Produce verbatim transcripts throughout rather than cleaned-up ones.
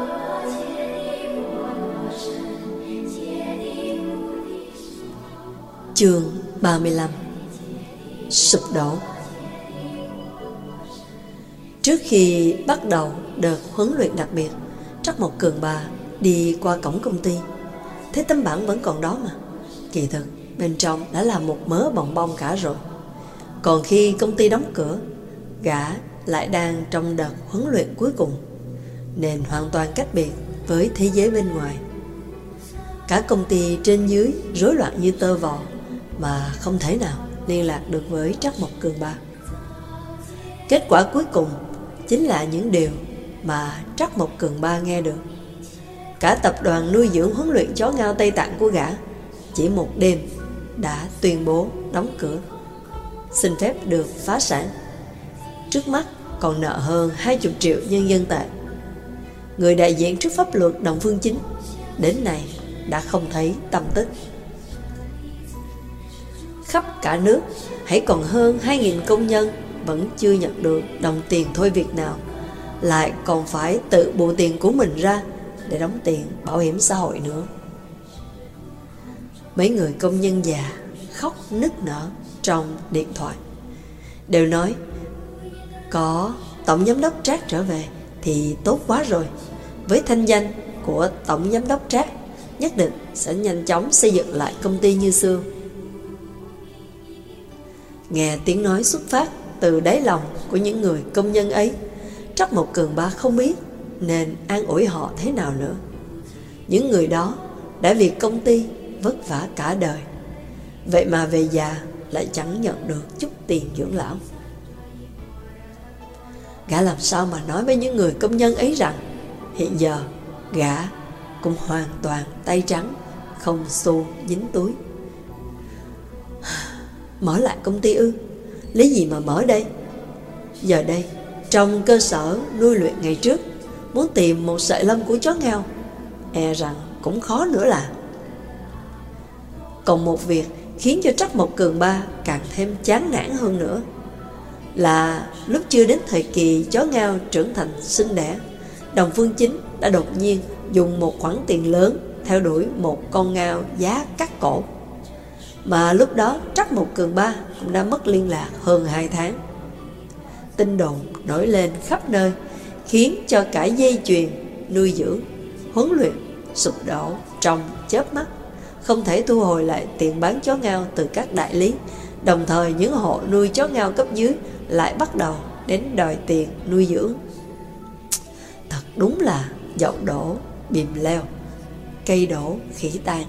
Chương ba mươi lăm. Sụp đổ. Trước khi bắt đầu đợt huấn luyện đặc biệt, Trắc Mộc Cường Ba đi qua cổng công ty, thấy tấm bảng vẫn còn đó mà. Kỳ thực bên trong đã là một mớ bòng bong cả rồi. Còn khi công ty đóng cửa, gã lại đang trong đợt huấn luyện cuối cùng, nên hoàn toàn cách biệt với thế giới bên ngoài. Cả công ty trên dưới rối loạn như tơ vò, mà không thể nào liên lạc được với Trắc Mộc Cường Ba. Kết quả cuối cùng chính là những điều mà Trắc Mộc Cường Ba nghe được. Cả tập đoàn nuôi dưỡng huấn luyện chó ngao Tây Tạng của gã chỉ một đêm đã tuyên bố đóng cửa, xin phép được phá sản. Trước mắt còn nợ hơn hai mươi triệu nhân dân tệ. Người đại diện trước pháp luật Đồng Phương Chính đến nay đã không thấy tăm tích. Khắp cả nước hãy còn hơn hai nghìn công nhân vẫn chưa nhận được đồng tiền thôi việc nào, lại còn phải tự bù tiền của mình ra để đóng tiền bảo hiểm xã hội nữa. Mấy người công nhân già khóc nức nở trong điện thoại, đều nói có tổng giám đốc Trác trở về thì tốt quá rồi. Với thanh danh của tổng giám đốc Trác, nhất định sẽ nhanh chóng xây dựng lại công ty như xưa. Nghe tiếng nói xuất phát từ đáy lòng của những người công nhân ấy, Trắc Mộc Cường Ba không biết nên an ủi họ thế nào nữa. Những người đó đã vì công ty vất vả cả đời, vậy mà về già lại chẳng nhận được chút tiền dưỡng lão. Gã làm sao mà nói với những người công nhân ấy rằng hiện giờ gã cũng hoàn toàn tay trắng, không xu dính túi. Mở lại công ty ư? Lấy gì mà mở đây? Giờ đây, trong cơ sở nuôi luyện ngày trước, muốn tìm một sợi lông của chó ngao, e rằng cũng khó nữa là. Còn một việc khiến cho Trắc Mộc Cường Ba càng thêm chán nản hơn nữa là lúc chưa đến thời kỳ chó ngao trưởng thành sinh đẻ, Đồng Phương Chính đã đột nhiên dùng một khoản tiền lớn theo đuổi một con ngao giá cắt cổ. Mà lúc đó Trắc Mộc Cường Ba cũng đã mất liên lạc hơn hai tháng. Tin đồn nổi lên khắp nơi, khiến cho cả dây chuyền nuôi dưỡng, huấn luyện sụp đổ trong chớp mắt, không thể thu hồi lại tiền bán chó ngao từ các đại lý. Đồng thời những hộ nuôi chó ngao cấp dưới lại bắt đầu đến đòi tiền nuôi dưỡng. Thật đúng là dậu đổ bìm leo, cây đổ khỉ tan.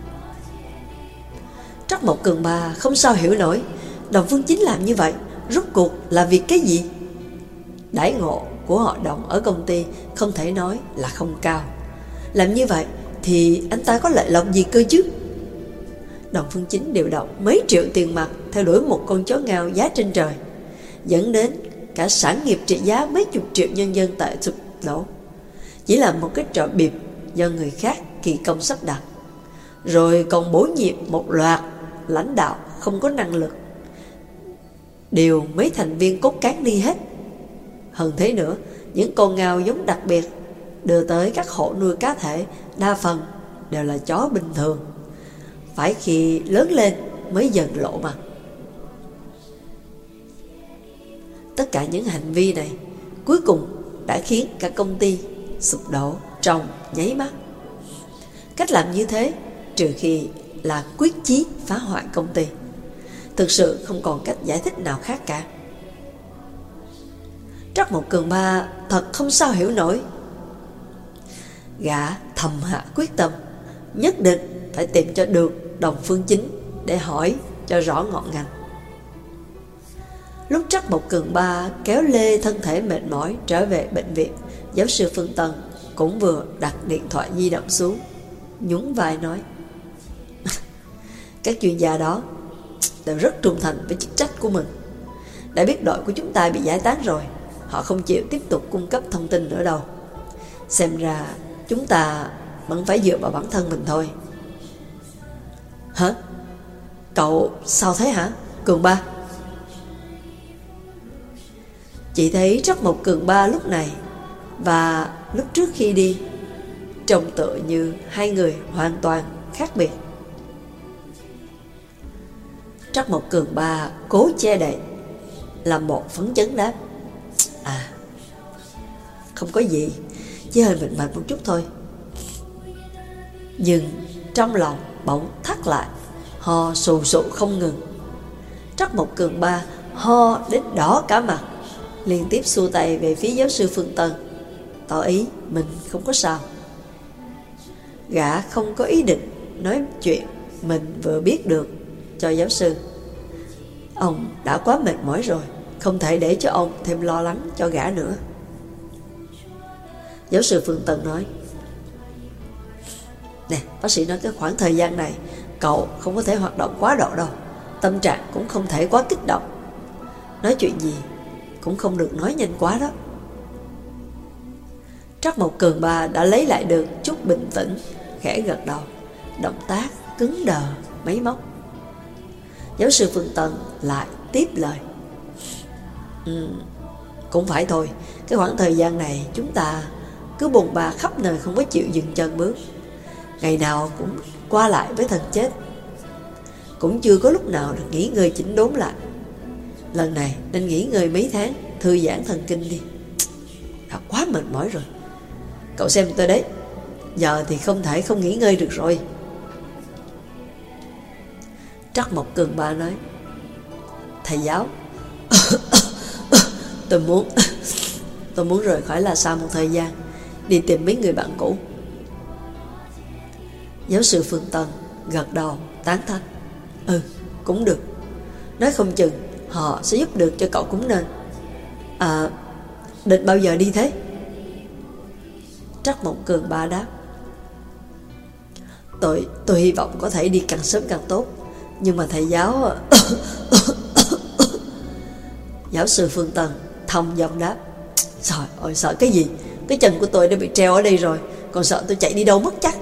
Trắc Mộc Cường Ba không sao hiểu nổi Đồng Phương Chính làm như vậy rốt cuộc là vì cái gì. Đãi ngộ của họ Đồng ở công ty không thể nói là không cao. Làm như vậy thì anh ta có lợi lộc gì cơ chứ? Đồng Phương Chính điều động mấy triệu tiền mặt theo đuổi một con chó ngao giá trên trời, dẫn đến cả sản nghiệp trị giá mấy chục triệu nhân dân tệ sụp đổ. Chỉ là một cái trò bịp do người khác kỳ công sắp đặt, rồi còn bổ nhiệm một loạt lãnh đạo không có năng lực, điều mấy thành viên cốt cán đi hết. Hơn thế nữa, những con ngao giống đặc biệt đưa tới các hộ nuôi cá thể đa phần đều là chó bình thường, phải khi lớn lên mới dần lộ mặt. Tất cả những hành vi này cuối cùng đã khiến cả công ty sụp đổ trong nháy mắt. Cách làm như thế, trừ khi là quyết chí phá hoại công ty, thực sự không còn cách giải thích nào khác cả. Trắc Mộc Cường Ba thật không sao hiểu nổi. Gã thầm hạ quyết tâm, nhất định phải tìm cho được Đồng Phương Chính để hỏi cho rõ ngọn ngành. Lúc Trắc Mộc Cường Ba kéo lê thân thể mệt mỏi trở về bệnh viện, giáo sư Phương Tân cũng vừa đặt điện thoại di động xuống, nhún vai nói: các chuyên gia đó đều rất trung thành với chức trách của mình. Đã biết đội của chúng ta bị giải tán rồi, họ không chịu tiếp tục cung cấp thông tin nữa đâu. Xem ra chúng ta vẫn phải dựa vào bản thân mình thôi. Hả? Cậu sao thế hả, Cường Ba? Chị thấy Trắc Mộc Cường Ba lúc này và lúc trước khi đi trông tựa như hai người hoàn toàn khác biệt. Trắc Mộc Cường Ba cố che đậy, làm bộ phấn chấn đáp: À, không có gì, chỉ hơi mệt mệt một chút thôi. Nhưng trong lòng bỗng thắt lại, ho sù sụ không ngừng. Trắc Mộc Cường Ba ho đến đỏ cả mặt, liên tiếp xua tay về phía giáo sư Phương Tân, tỏ ý mình không có sao. Gã không có ý định nói chuyện mình vừa biết được cho giáo sư. Ông đã quá mệt mỏi rồi, không thể để cho ông thêm lo lắng cho gã nữa. Giáo sư Phương Tân nói: Nè, bác sĩ nói cái khoảng thời gian này cậu không có thể hoạt động quá độ đâu, tâm trạng cũng không thể quá kích động, nói chuyện gì cũng không được nói nhanh quá đó. Trắc Mộc Cường Ba đã lấy lại được chút bình tĩnh, khẽ gật đầu, động tác cứng đờ máy móc. Giáo sư Phương Tân lại tiếp lời: ừ, Cũng phải thôi, cái khoảng thời gian này chúng ta cứ bồn ba khắp nơi, không có chịu dừng chân bước, ngày nào cũng qua lại với thần chết, cũng chưa có lúc nào được nghỉ ngơi chỉnh đốn lại. Lần này nên nghỉ ngơi mấy tháng, thư giãn thần kinh đi. Đã quá mệt mỏi rồi. Cậu xem tôi đấy, giờ thì không thể không nghỉ ngơi được rồi. Trắc Mộc Cường Ba nói: Thầy giáo, tôi muốn Tôi muốn rời khỏi La Sa một thời gian, đi tìm mấy người bạn cũ. Giáo sư Phương Tân gật đầu tán thành: Ừ, cũng được. Nói không chừng họ sẽ giúp được cho cậu cũng nên. À, định bao giờ đi thế? Trắc Mộc Cường Ba đáp: Tôi tôi hy vọng có thể đi càng sớm càng tốt, nhưng mà thầy giáo... Giáo sư Phương Tân thông dong đáp: Trời ơi, sợ cái gì? Cái chân của tôi đã bị treo ở đây rồi, còn sợ tôi chạy đi đâu mất chắc.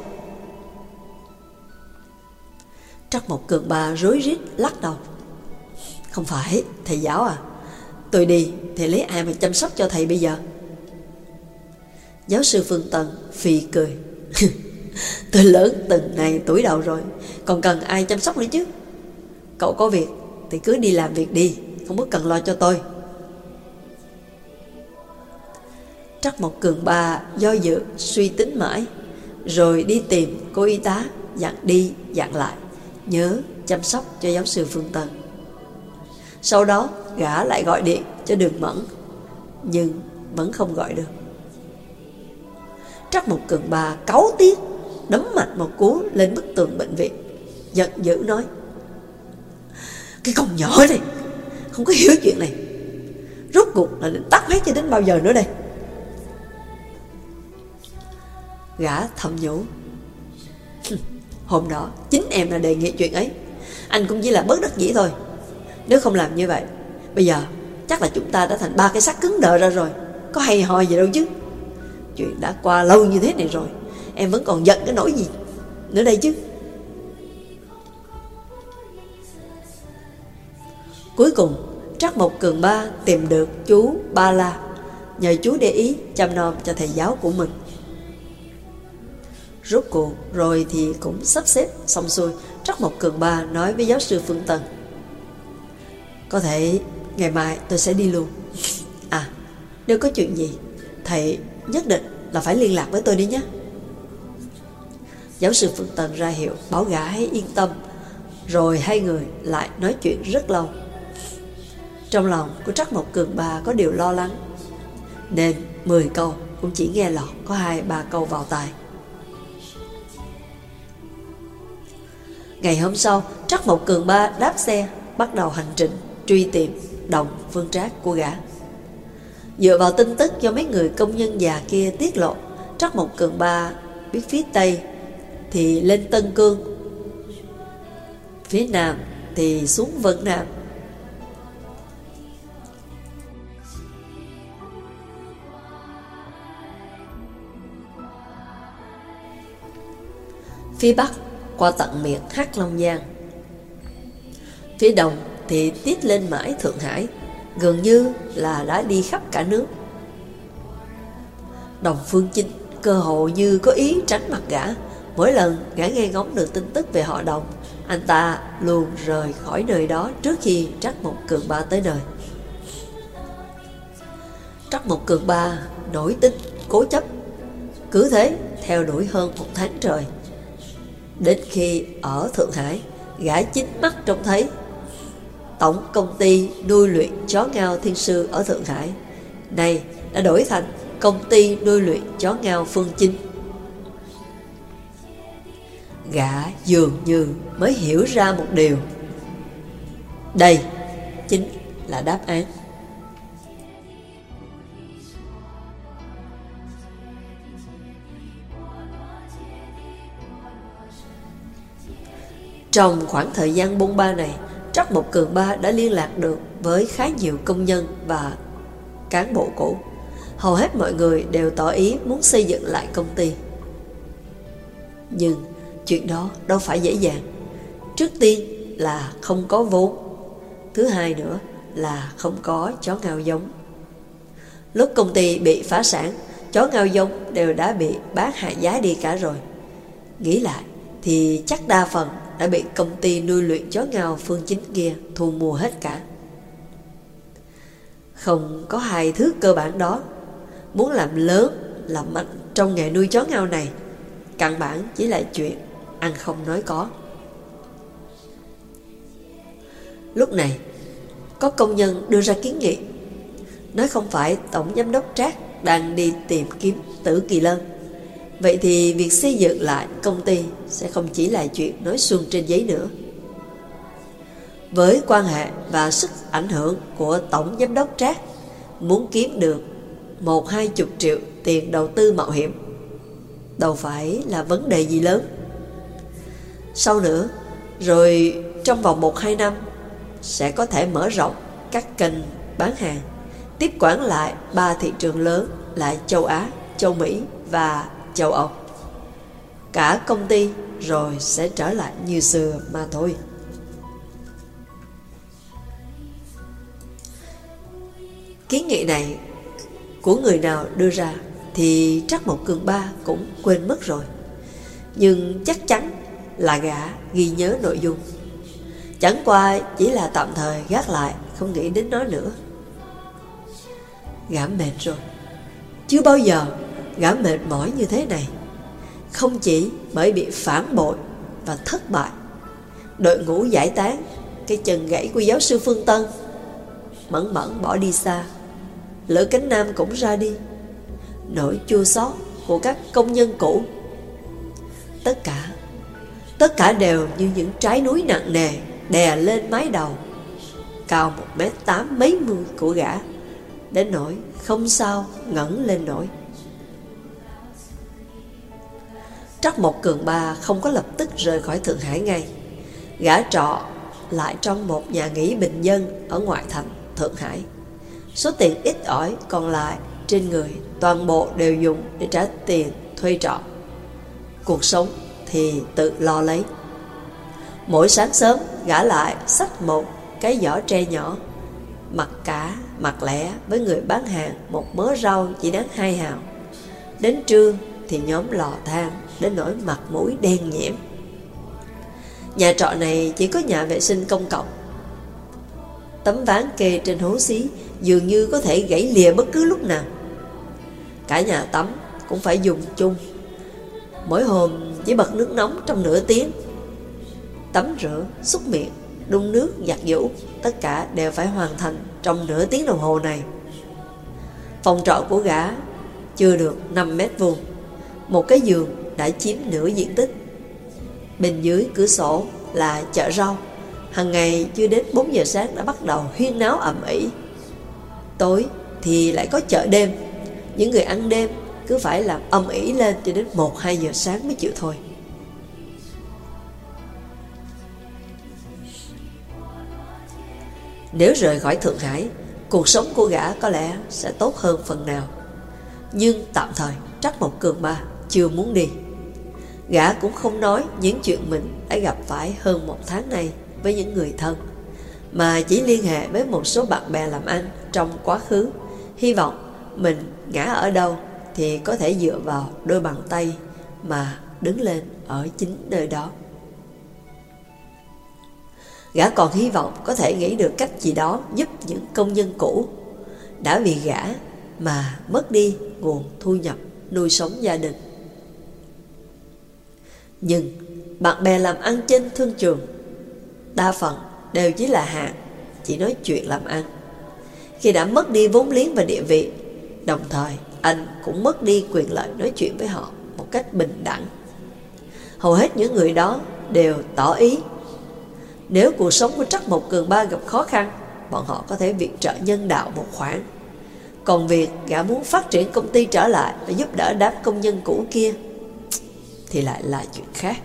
Trắc Mộc Cường Ba rối rít lắc đầu: Không phải, thầy giáo à, tôi đi thì lấy ai mà chăm sóc cho thầy bây giờ? Giáo sư Phương Tân phì cười: Tôi lớn từng này tuổi đầu rồi, còn cần ai chăm sóc nữa chứ? Cậu có việc thì cứ đi làm việc đi, không có cần lo cho tôi. Trắc Mộc Cường Ba do dự suy tính mãi, rồi đi tìm cô y tá, dặn đi dặn lại nhớ chăm sóc cho giáo sư Phương Tân. Sau đó gã lại gọi điện cho Đường Mẫn, nhưng vẫn không gọi được. Trắc Mộc Cường Ba cáu tiết, đấm mạnh một cú lên bức tường bệnh viện, giận dữ nói: Cái con nhỏ này không có hiểu chuyện này, rốt cuộc là định tắt hết cho đến bao giờ nữa đây? Gã thầm nhủ: Hôm đó chính em là đề nghị chuyện ấy, anh cũng chỉ là bất đắc dĩ thôi. Nếu không làm như vậy, bây giờ chắc là chúng ta đã thành ba cái xác cứng đờ ra rồi, có hay ho gì đâu chứ. Chuyện đã qua lâu như thế này rồi, em vẫn còn giận cái nỗi gì nữa đây chứ. Cuối cùng Trắc Mộc Cường Ba tìm được chú Ba La, nhờ chú để ý chăm nom cho thầy giáo của mình. Rốt cuộc rồi thì cũng sắp xếp xong xuôi. Trắc Mộc Cường Ba nói với giáo sư Phương Tân: Có thể ngày mai tôi sẽ đi luôn. À, nếu có chuyện gì, thầy nhất định là phải liên lạc với tôi đi nhé. Giáo sư Phương Tân ra hiệu bảo gã hãy yên tâm, rồi hai người lại nói chuyện rất lâu. Trong lòng của Trắc Mộc Cường Ba có điều lo lắng, nên mười câu cũng chỉ nghe lọt có hai ba câu vào tai. Ngày hôm sau, Trắc Mộc Cường Ba đáp xe bắt đầu hành trình truy tìm Đồng Phương Trác của gã. Dựa vào tin tức do mấy người công nhân già kia tiết lộ, Trắc Mộc Cường Ba biết phía Tây thì lên Tân Cương, phía Nam thì xuống Vân Nam. Phía Bắc qua tận miệt Hắc Long Giang, phía Đông thì tiết lên mãi Thượng Hải, gần như là đã đi khắp cả nước. Đồng Phương Chinh cơ hồ như có ý tránh mặt gã. Mỗi lần gã nghe ngóng được tin tức về họ Đồng, anh ta luôn rời khỏi nơi đó trước khi Trắc Mộc Cường Ba tới nơi. Trắc Mộc Cường Ba nổi tính cố chấp, cứ thế theo đuổi hơn một tháng trời. Đến khi ở Thượng Hải, gã chính mắt trông thấy tổng công ty nuôi luyện chó ngao Thiên Sư ở Thượng Hải này đã đổi thành công ty nuôi luyện chó ngao Phương Chinh. Gã dường như mới hiểu ra một điều. Đây chính là đáp án. Trong khoảng thời gian bôn ba này, Trắc Mộc Cường Ba đã liên lạc được với khá nhiều công nhân và cán bộ cũ. Hầu hết mọi người đều tỏ ý muốn xây dựng lại công ty. Nhưng chuyện đó đâu phải dễ dàng. Trước tiên là không có vốn, thứ hai nữa là không có chó ngao giống. Lúc công ty bị phá sản, chó ngao giống đều đã bị bán hạ giá đi cả rồi. Nghĩ lại thì chắc đa phần đã bị công ty nuôi luyện chó ngao Phương Chính kia thu mua hết cả. Không có hai thứ cơ bản đó, muốn làm lớn, làm mạnh trong nghề nuôi chó ngao này, căn bản chỉ là chuyện ăn không nói có. Lúc này, có công nhân đưa ra kiến nghị, nói không phải tổng giám đốc Trác đang đi tìm kiếm Tử Kỳ Lân, vậy thì việc xây dựng lại công ty sẽ không chỉ là chuyện nói suông trên giấy nữa. Với quan hệ và sức ảnh hưởng của tổng giám đốc Trác, muốn kiếm được một hai chục triệu tiền đầu tư mạo hiểm đâu phải là vấn đề gì lớn. Sau nữa, rồi trong vòng một hai năm sẽ có thể mở rộng các kênh bán hàng, tiếp quản lại ba thị trường lớn là châu Á, châu Mỹ và châu Âu. Cả công ty rồi sẽ trở lại như xưa mà thôi. Kiến nghị này của người nào đưa ra thì Trắc Mộc Cường Ba cũng quên mất rồi. Nhưng chắc chắn là gã ghi nhớ nội dung. Chẳng qua chỉ là tạm thời gác lại, không nghĩ đến nó nữa. Gã mệt rồi. Chưa bao giờ gã mệt mỏi như thế này. Không chỉ bởi bị phản bội và thất bại, đội ngũ giải tán, cái chân gãy của giáo sư Phương Tân, Mẫn Mẫn bỏ đi xa, Lữ Cánh Nam cũng ra đi, nỗi chua xót của các công nhân cũ. Tất cả Tất cả đều như những trái núi nặng nề đè lên mái đầu cao một mét tám mấy mươi của gã, đến nỗi không sao ngẩng lên nổi. Trắc Mộc Cường Ba không có lập tức rời khỏi Thượng Hải ngay. Gã trọ lại trong một nhà nghỉ bình dân ở ngoại thành Thượng Hải. Số tiền ít ỏi còn lại trên người toàn bộ đều dùng để trả tiền thuê trọ. Cuộc sống thì tự lo lấy. Mỗi sáng sớm gã lại xách một cái giỏ tre nhỏ, mặc cả mặc lẻ với người bán hàng một mớ rau chỉ đáng hai hào. Đến trưa thì nhóm lò than đến nỗi mặt mũi đen nhẽm. Nhà trọ này chỉ có nhà vệ sinh công cộng. Tấm ván kê trên hố xí dường như có thể gãy lìa bất cứ lúc nào. Cả nhà tắm cũng phải dùng chung, mỗi hôm chỉ bật nước nóng trong nửa tiếng. Tắm rửa, súc miệng, đun nước, giặt giũ, tất cả đều phải hoàn thành trong nửa tiếng đồng hồ này. Phòng trọ của gã chưa được năm mét vuông, một cái giường đã chiếm nửa diện tích. Bên dưới cửa sổ là chợ rau, hàng ngày chưa đến bốn giờ sáng đã bắt đầu huyên náo ầm ĩ. Tối thì lại có chợ đêm, những người ăn đêm cứ phải làm ầm ĩ lên cho đến một hai giờ sáng mới chịu thôi. Nếu rời khỏi Thượng Hải, cuộc sống của gã có lẽ sẽ tốt hơn phần nào. Nhưng tạm thời Trắc Mộc Cường Ba chưa muốn đi. Gã cũng không nói những chuyện mình đã gặp phải hơn một tháng nay với những người thân, mà chỉ liên hệ với một số bạn bè làm ăn trong quá khứ, hy vọng mình ngã ở đâu thì có thể dựa vào đôi bàn tay mà đứng lên ở chính nơi đó. Gã còn hy vọng có thể nghĩ được cách gì đó giúp những công nhân cũ đã vì gã mà mất đi nguồn thu nhập nuôi sống gia đình. Nhưng bạn bè làm ăn trên thương trường đa phần đều chỉ là hạng chỉ nói chuyện làm ăn. Khi đã mất đi vốn liếng và địa vị, đồng thời anh cũng mất đi quyền lợi nói chuyện với họ một cách bình đẳng. Hầu hết những người đó đều tỏ ý nếu cuộc sống của Trắc Mộc Cường Ba gặp khó khăn, bọn họ có thể viện trợ nhân đạo một khoản. Còn việc gã muốn phát triển công ty trở lại và giúp đỡ đám công nhân cũ kia thì lại là chuyện khác.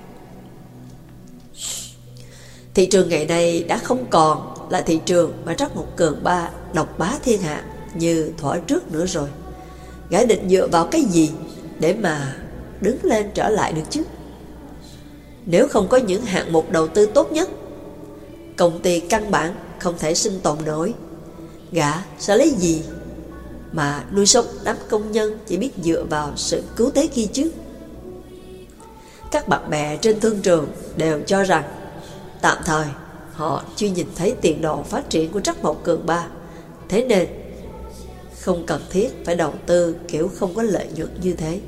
Thị trường ngày nay đã không còn là thị trường mà Trắc Mộc Cường Ba độc bá thiên hạ như thuở trước nữa rồi. Gã định dựa vào cái gì để mà đứng lên trở lại được chứ? Nếu không có những hạng mục đầu tư tốt nhất, công ty căn bản không thể sinh tồn nổi. Gã sẽ lấy gì mà nuôi sống đám công nhân chỉ biết dựa vào sự cứu tế kia chứ? Các bạn bè trên thương trường đều cho rằng tạm thời họ chưa nhìn thấy tiền đồ phát triển của Trắc Mộc Cường Ba, thế nên không cần thiết phải đầu tư kiểu không có lợi nhuận như thế.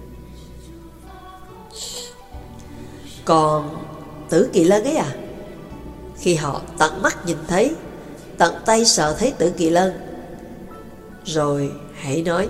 Còn Tử Kỳ Lân ấy à? Khi họ tận mắt nhìn thấy, tận tay sờ thấy Tử Kỳ Lân, rồi hãy nói.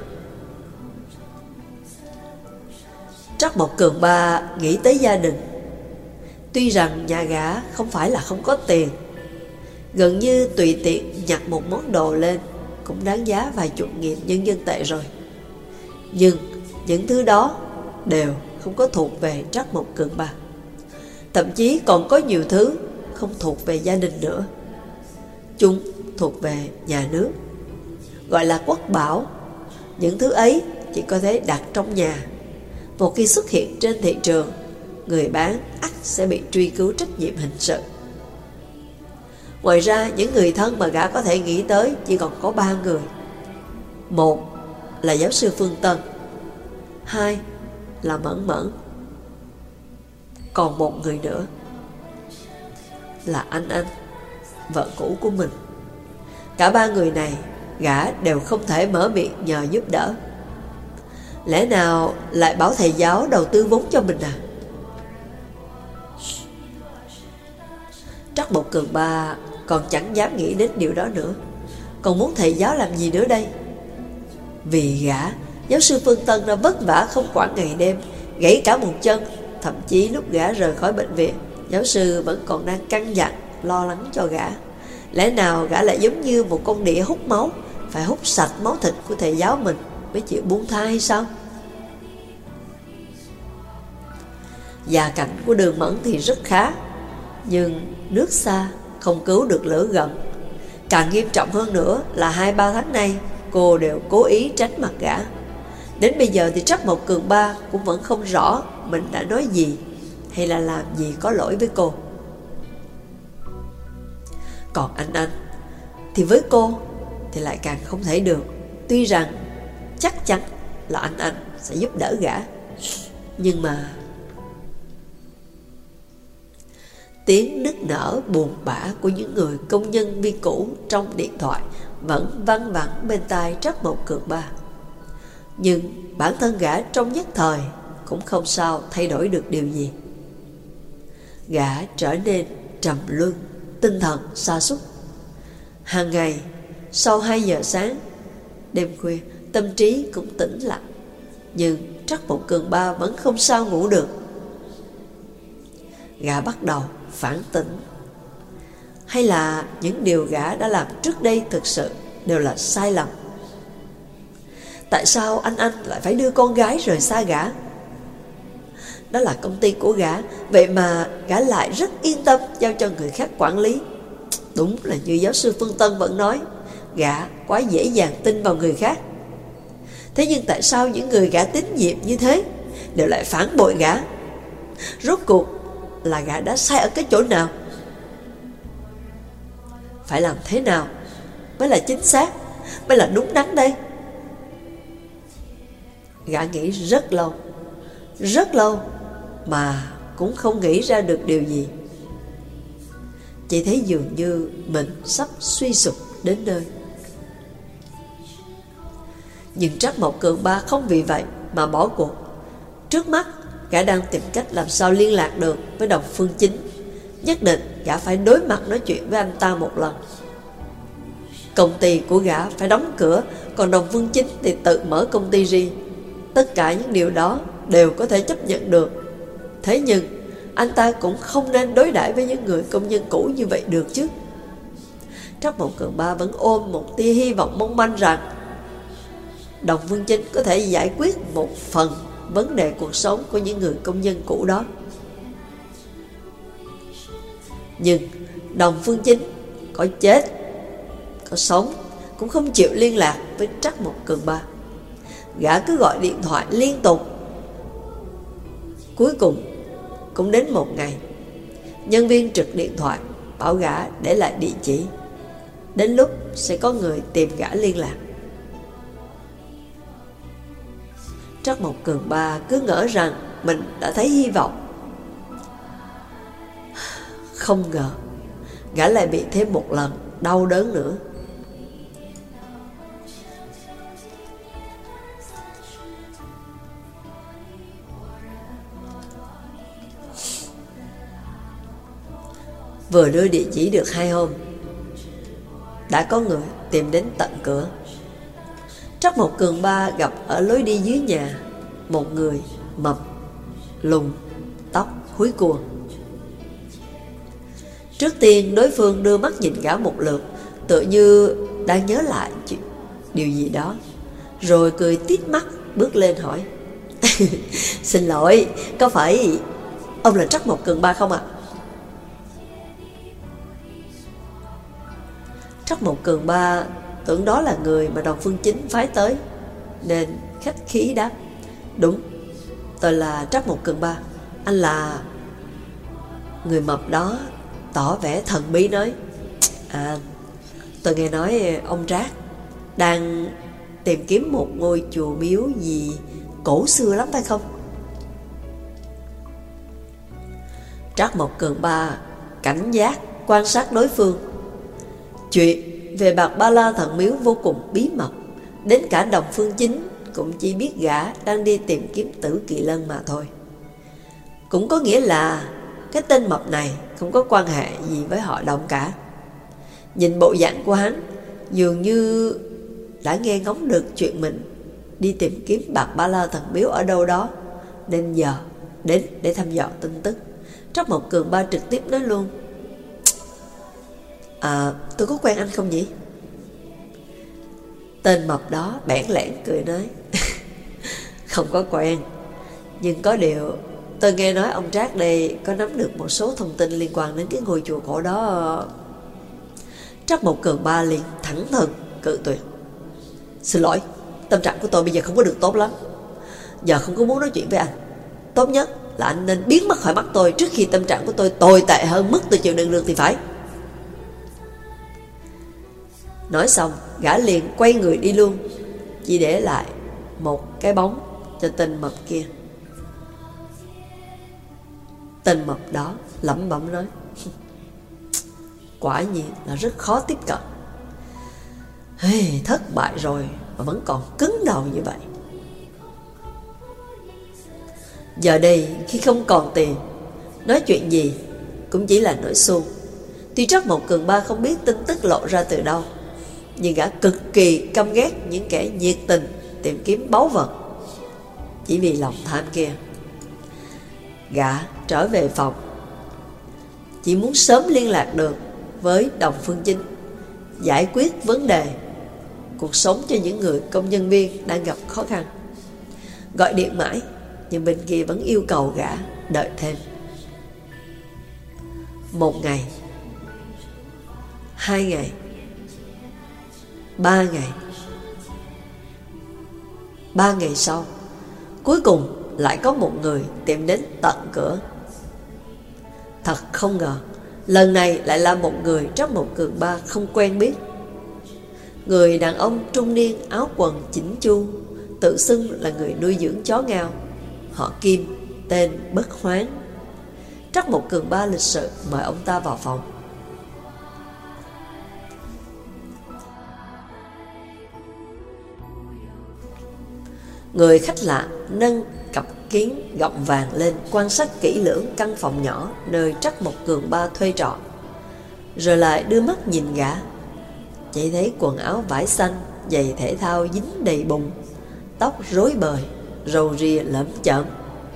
Trắc Mộc Cường Ba nghĩ tới gia đình. Tuy rằng nhà gã không phải là không có tiền, gần như tùy tiện nhặt một món đồ lên cũng đáng giá vài chục nghìn nhân dân tệ rồi. Nhưng những thứ đó đều không có thuộc về Trắc Mộc Cường Ba. Thậm chí còn có nhiều thứ không thuộc về gia đình nữa. Chúng thuộc về nhà nước, gọi là quốc bảo. Những thứ ấy chỉ có thể đặt trong nhà. Một khi xuất hiện trên thị trường, người bán ắt sẽ bị truy cứu trách nhiệm hình sự. Ngoài ra, những người thân mà gã có thể nghĩ tới chỉ còn có ba người. Một là giáo sư Phương Tân, hai là Mẫn Mẫn, còn một người nữa là Anh Anh, vợ cũ của mình. Cả ba người này gã đều không thể mở miệng nhờ giúp đỡ. Lẽ nào lại bảo thầy giáo đầu tư vốn cho mình à? Trắc Mộc Cường Ba còn chẳng dám nghĩ đến điều đó nữa. Còn muốn thầy giáo làm gì nữa đây? Vì gã, giáo sư Phương Tân đã vất vả không quản ngày đêm, gãy cả một chân. Thậm chí lúc gã rời khỏi bệnh viện, giáo sư vẫn còn đang căn dặn, lo lắng cho gã. Lẽ nào gã lại giống như một con đĩa hút máu, phải hút sạch máu thịt của thầy giáo mình mới chịu buông tha hay sao? Gia cảnh của Đường Mẫn thì rất khá, nhưng nước xa không cứu được lửa gần. Càng nghiêm trọng hơn nữa là hai ba tháng nay cô đều cố ý tránh mặt gã. Đến bây giờ thì Trắc Mộc Cường Ba cũng vẫn không rõ mình đã nói gì hay là làm gì có lỗi với cô. Còn Anh Anh thì với cô thì lại càng không thể được. Tuy rằng chắc chắn là Anh Anh sẽ giúp đỡ gã, nhưng mà tiếng nức nở buồn bã của những người công nhân viên cũ trong điện thoại vẫn văng vẳng bên tai Trắc Mộc Cường Ba. Nhưng bản thân gã trong nhất thời cũng không sao thay đổi được điều gì. Gã trở nên trầm luân, tinh thần sa sút. Hàng ngày sau hai giờ sáng, đêm khuya, tâm trí cũng tĩnh lặng, nhưng Trắc Mộc Cường Ba vẫn không sao ngủ được. Gã bắt đầu phản tỉnh. Hay là những điều gã đã làm trước đây thực sự đều là sai lầm? Tại sao anh anh lại phải đưa con gái rời xa gã? Đó là công ty của gã, vậy mà gã lại rất yên tâm giao cho người khác quản lý. Đúng là như giáo sư Phương Tân vẫn nói, gã quá dễ dàng tin vào người khác. Thế nhưng tại sao những người gã tín nhiệm như thế đều lại phản bội gã? Rốt cuộc là gã đã sai ở cái chỗ nào? Phải làm thế nào mới là chính xác, mới là đúng đắn đây? Gã nghĩ rất lâu, rất lâu mà cũng không nghĩ ra được điều gì. Chỉ thấy dường như mình sắp suy sụp đến nơi. Nhưng Trắc Mộc Cường Ba không vì vậy mà bỏ cuộc. Trước mắt gã đang tìm cách làm sao liên lạc được với Đồng Phương Chính. Nhất định gã phải đối mặt nói chuyện với anh ta một lần. Công ty của gã phải đóng cửa, còn Đồng Phương Chính thì tự mở công ty riêng. Tất cả những điều đó đều có thể chấp nhận được. Thế nhưng anh ta cũng không nên đối đãi với những người công nhân cũ như vậy được chứ. Trắc Mộc Cường Ba vẫn ôm một tia hy vọng mong manh rằng Đồng Phương Chính có thể giải quyết một phần vấn đề cuộc sống của những người công nhân cũ đó. Nhưng Đồng Phương Chính có chết, có sống cũng không chịu liên lạc với Trắc Mộc Cường Ba. Gã cứ gọi điện thoại liên tục. Cuối cùng cũng đến một ngày, nhân viên trực điện thoại bảo gã để lại địa chỉ, đến lúc sẽ có người tìm gã liên lạc. Trắc Mộc Cường Ba cứ ngỡ rằng mình đã thấy hy vọng. Không ngờ gã lại bị thêm một lần đau đớn nữa. Vừa đưa địa chỉ được hai hôm, đã có người tìm đến tận cửa. Trắc Mộc Cường Ba gặp ở lối đi dưới nhà một người mập, lùn, tóc húi cua. Trước tiên đối phương đưa mắt nhìn gã một lượt, tựa như đang nhớ lại chuyện, điều gì đó, rồi cười tít mắt bước lên hỏi: Xin lỗi, có phải ông là Trắc Mộc Cường Ba không ạ? À? Trắc Mộc Cường Ba tưởng đó là người mà Đồng Phương Chính phái tới, nên khách khí đáp: Đúng, tôi là Trắc Mộc Cường Ba. Anh là... Người mập đó tỏ vẻ thần bí nói: À, tôi nghe nói ông Trác đang tìm kiếm một ngôi chùa miếu gì cổ xưa lắm phải không? Trắc Mộc Cường Ba cảnh giác quan sát đối phương. Chuyện về Bạc Ba La Thần Miếu vô cùng bí mật, đến cả Đồng Phương Chính cũng chỉ biết gã đang đi tìm kiếm Tử Kỳ Lân mà thôi. Cũng có nghĩa là cái tên mập này không có quan hệ gì với họ Đồng cả. Nhìn bộ dạng của hắn, dường như đã nghe ngóng được chuyện mình đi tìm kiếm Bạc Ba La Thần Miếu ở đâu đó, nên giờ đến để thăm dò tin tức. Trắc Mộc Cường Ba trực tiếp nói luôn: À, tôi có quen anh không nhỉ? Tên mập đó bẽn lẽn cười nói: Không có quen, nhưng có điều tôi nghe nói ông Trác đây có nắm được một số thông tin liên quan đến cái ngôi chùa cổ đó. Trắc Mộc Cường Ba liền thẳng thừng cự tuyệt: Xin lỗi, tâm trạng của tôi bây giờ không có được tốt lắm, giờ không có muốn nói chuyện với anh. Tốt nhất là anh nên biến mất khỏi mắt tôi trước khi tâm trạng của tôi tồi tệ hơn mức tôi chịu đựng được thì phải. Nói xong, gã liền quay người đi luôn, chỉ để lại một cái bóng cho tên mập kia. Tên mập đó lẩm bẩm nói: Quả nhiên là rất khó tiếp cận. Hey, thất bại rồi mà vẫn còn cứng đầu như vậy. Giờ đây khi không còn tiền, nói chuyện gì cũng chỉ là nỗi xu. Tuy Trắc Mộc Cường Ba không biết tin tức lộ ra từ đâu, nhưng gã cực kỳ căm ghét những kẻ nhiệt tình tìm kiếm báu vật chỉ vì lòng tham kia. Gã trở về phòng, chỉ muốn sớm liên lạc được với Đồng Phương Chính, giải quyết vấn đề cuộc sống cho những người công nhân viên đang gặp khó khăn. Gọi điện mãi, nhưng bên kia vẫn yêu cầu gã đợi thêm. Một ngày, hai ngày, ba ngày. Ba ngày sau, cuối cùng lại có một người tìm đến tận cửa. Thật không ngờ, lần này lại là một người Trắc Mộc Cường Ba không quen biết. Người đàn ông trung niên áo quần chỉnh chu, tự xưng là người nuôi dưỡng chó ngao, họ Kim, tên Bất Hoán. Trắc Mộc Cường Ba lịch sự mời ông ta vào phòng. Người khách lạ nâng cặp kiến gọng vàng lên, quan sát kỹ lưỡng căn phòng nhỏ nơi Trắc Mộc Cường Ba thuê trọ, rồi lại đưa mắt nhìn gã. Chỉ thấy quần áo vải xanh, giày thể thao dính đầy bùn, tóc rối bời, râu ria lởm chởm.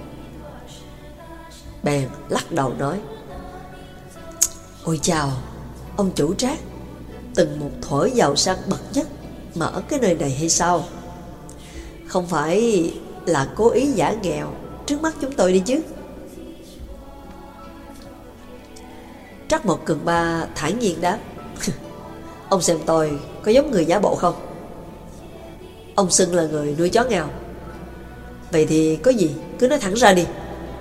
Bèn lắc đầu nói: "Ôi chào, ông chủ Trác, từng một thuở giàu sang bậc nhất mà ở cái nơi này hay sao? Không phải là cố ý giả nghèo trước mắt chúng tôi đi chứ?" Trắc Mộc Cường Ba thản nhiên đáp: "Ông xem tôi có giống người giả bộ không? Ông xưng là người nuôi chó ngao, vậy thì có gì cứ nói thẳng ra đi."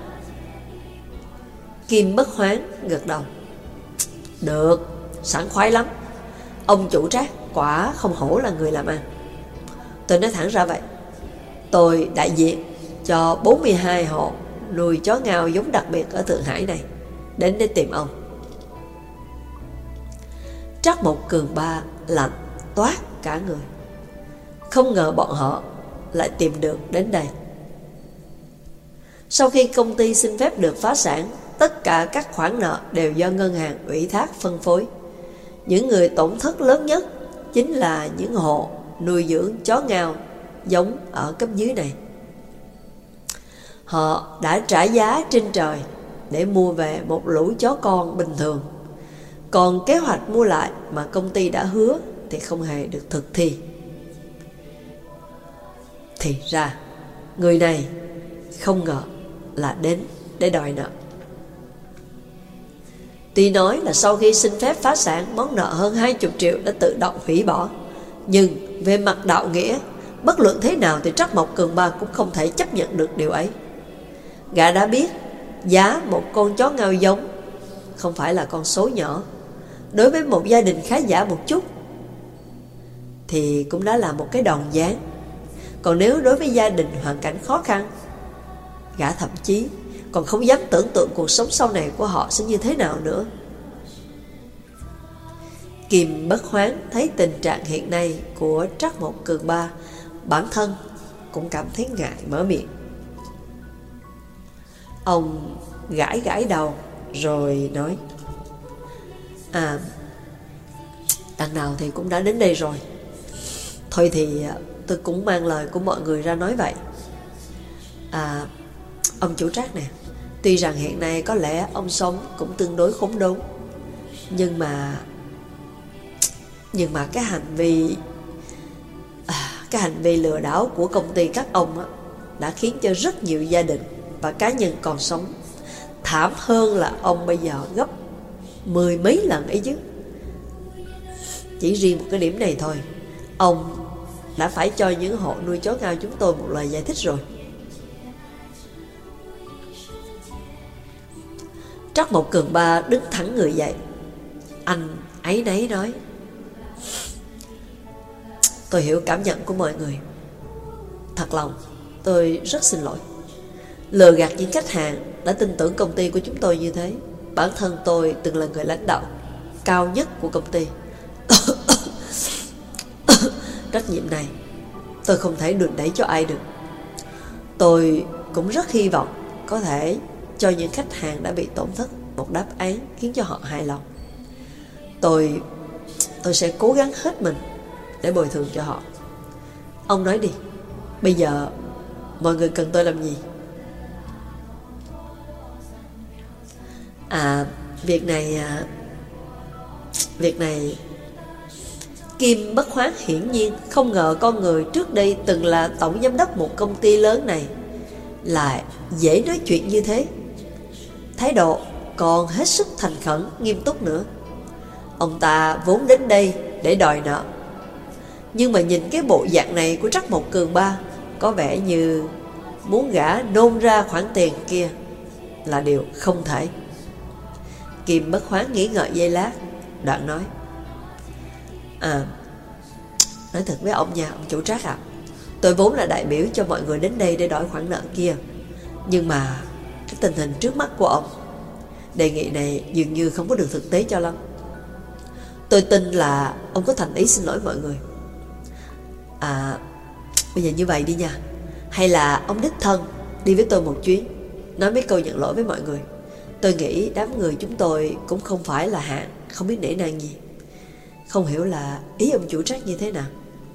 Kim Bất Hoán gật đầu: "Được, sảng khoái lắm. Ông chủ Trác quả không hổ là người làm ăn. Tôi nói thẳng ra vậy, tôi đại diện cho bốn mươi hai hộ nuôi chó ngao giống đặc biệt ở Thượng Hải này đến để tìm ông." Trắc Mộc Cường Ba lạnh toát cả người. Không ngờ bọn họ lại tìm được đến đây. Sau khi công ty xin phép được phá sản, tất cả các khoản nợ đều do ngân hàng ủy thác phân phối. Những người tổn thất lớn nhất chính là những hộ nuôi dưỡng chó ngao giống ở cấp dưới này. Họ đã trả giá trên trời để mua về một lũ chó con bình thường, còn kế hoạch mua lại mà công ty đã hứa thì không hề được thực thi. Thì ra người này không ngờ là đến để đòi nợ. Tuy nói là sau khi xin phép phá sản, món nợ hơn hai mươi triệu đã tự động hủy bỏ, nhưng về mặt đạo nghĩa, bất luận thế nào thì Trắc Mộc Cường Ba cũng không thể chấp nhận được điều ấy. Gã đã biết giá một con chó ngao giống không phải là con số nhỏ. Đối với một gia đình khá giả một chút thì cũng đã là một cái đòn giáng. Còn nếu đối với gia đình hoàn cảnh khó khăn, gã thậm chí còn không dám tưởng tượng cuộc sống sau này của họ sẽ như thế nào nữa. Kim Bất Hoán thấy tình trạng hiện nay của Trắc Mộc Cường Ba, bản thân cũng cảm thấy ngại mở miệng. Ông gãi gãi đầu rồi nói: "À, đằng nào thì cũng đã đến đây rồi. Thôi thì tôi cũng mang lời của mọi người ra nói vậy. À, ông chủ Trác nè, tuy rằng hiện nay có lẽ ông sống cũng tương đối khốn đốn, Nhưng mà Nhưng mà cái hành vi à, Cái hành vi lừa đảo của công ty các ông á, đã khiến cho rất nhiều gia đình và cá nhân còn sống thảm hơn là ông bây giờ gấp mười mấy lần ấy chứ. Chỉ riêng một cái điểm này thôi, ông đã phải cho những hộ nuôi chó ngao chúng tôi một lời giải thích rồi." Trắc Mộc Cường Ba đứng thẳng người dậy. Anh áy náy nói: "Tôi hiểu cảm nhận của mọi người. Thật lòng tôi rất xin lỗi. Lừa gạt những khách hàng đã tin tưởng công ty của chúng tôi như thế. Bản thân tôi từng là người lãnh đạo cao nhất của công ty. Trách nhiệm này tôi không thể đùn đẩy cho ai được. Tôi cũng rất hy vọng có thể cho những khách hàng đã bị tổn thất một đáp án khiến cho họ hài lòng. Tôi Tôi sẽ cố gắng hết mình để bồi thường cho họ. Ông nói đi, bây giờ mọi người cần tôi làm gì?" À, việc này à, Việc này Kim Bất Hoán hiển nhiên không ngờ con người trước đây từng là tổng giám đốc một công ty lớn này lại dễ nói chuyện như thế. Thái độ còn hết sức thành khẩn, nghiêm túc nữa. Ông ta vốn đến đây để đòi nợ, nhưng mà nhìn cái bộ dạng này của Trắc Mộc Cường Ba, có vẻ như muốn gã nôn ra khoản tiền kia là điều không thể. Kim Bất Hoán nghĩ ngợi giây lát, đoạn nói: "À, nói thật với ông nha, ông chủ Trác ạ, Tôi vốn là đại biểu cho mọi người đến đây để đòi khoản nợ kia, nhưng mà cái tình hình trước mắt của ông, đề nghị này dường như không có được thực tế cho lắm. Tôi tin là ông có thành ý xin lỗi mọi người. À, bây giờ như vậy đi nha, hay là ông đích thân đi với tôi một chuyến, nói mấy câu nhận lỗi với mọi người. Tôi nghĩ đám người chúng tôi cũng không phải là hạng không biết nể nang gì. Không hiểu là ý ông chủ Trác như thế nào.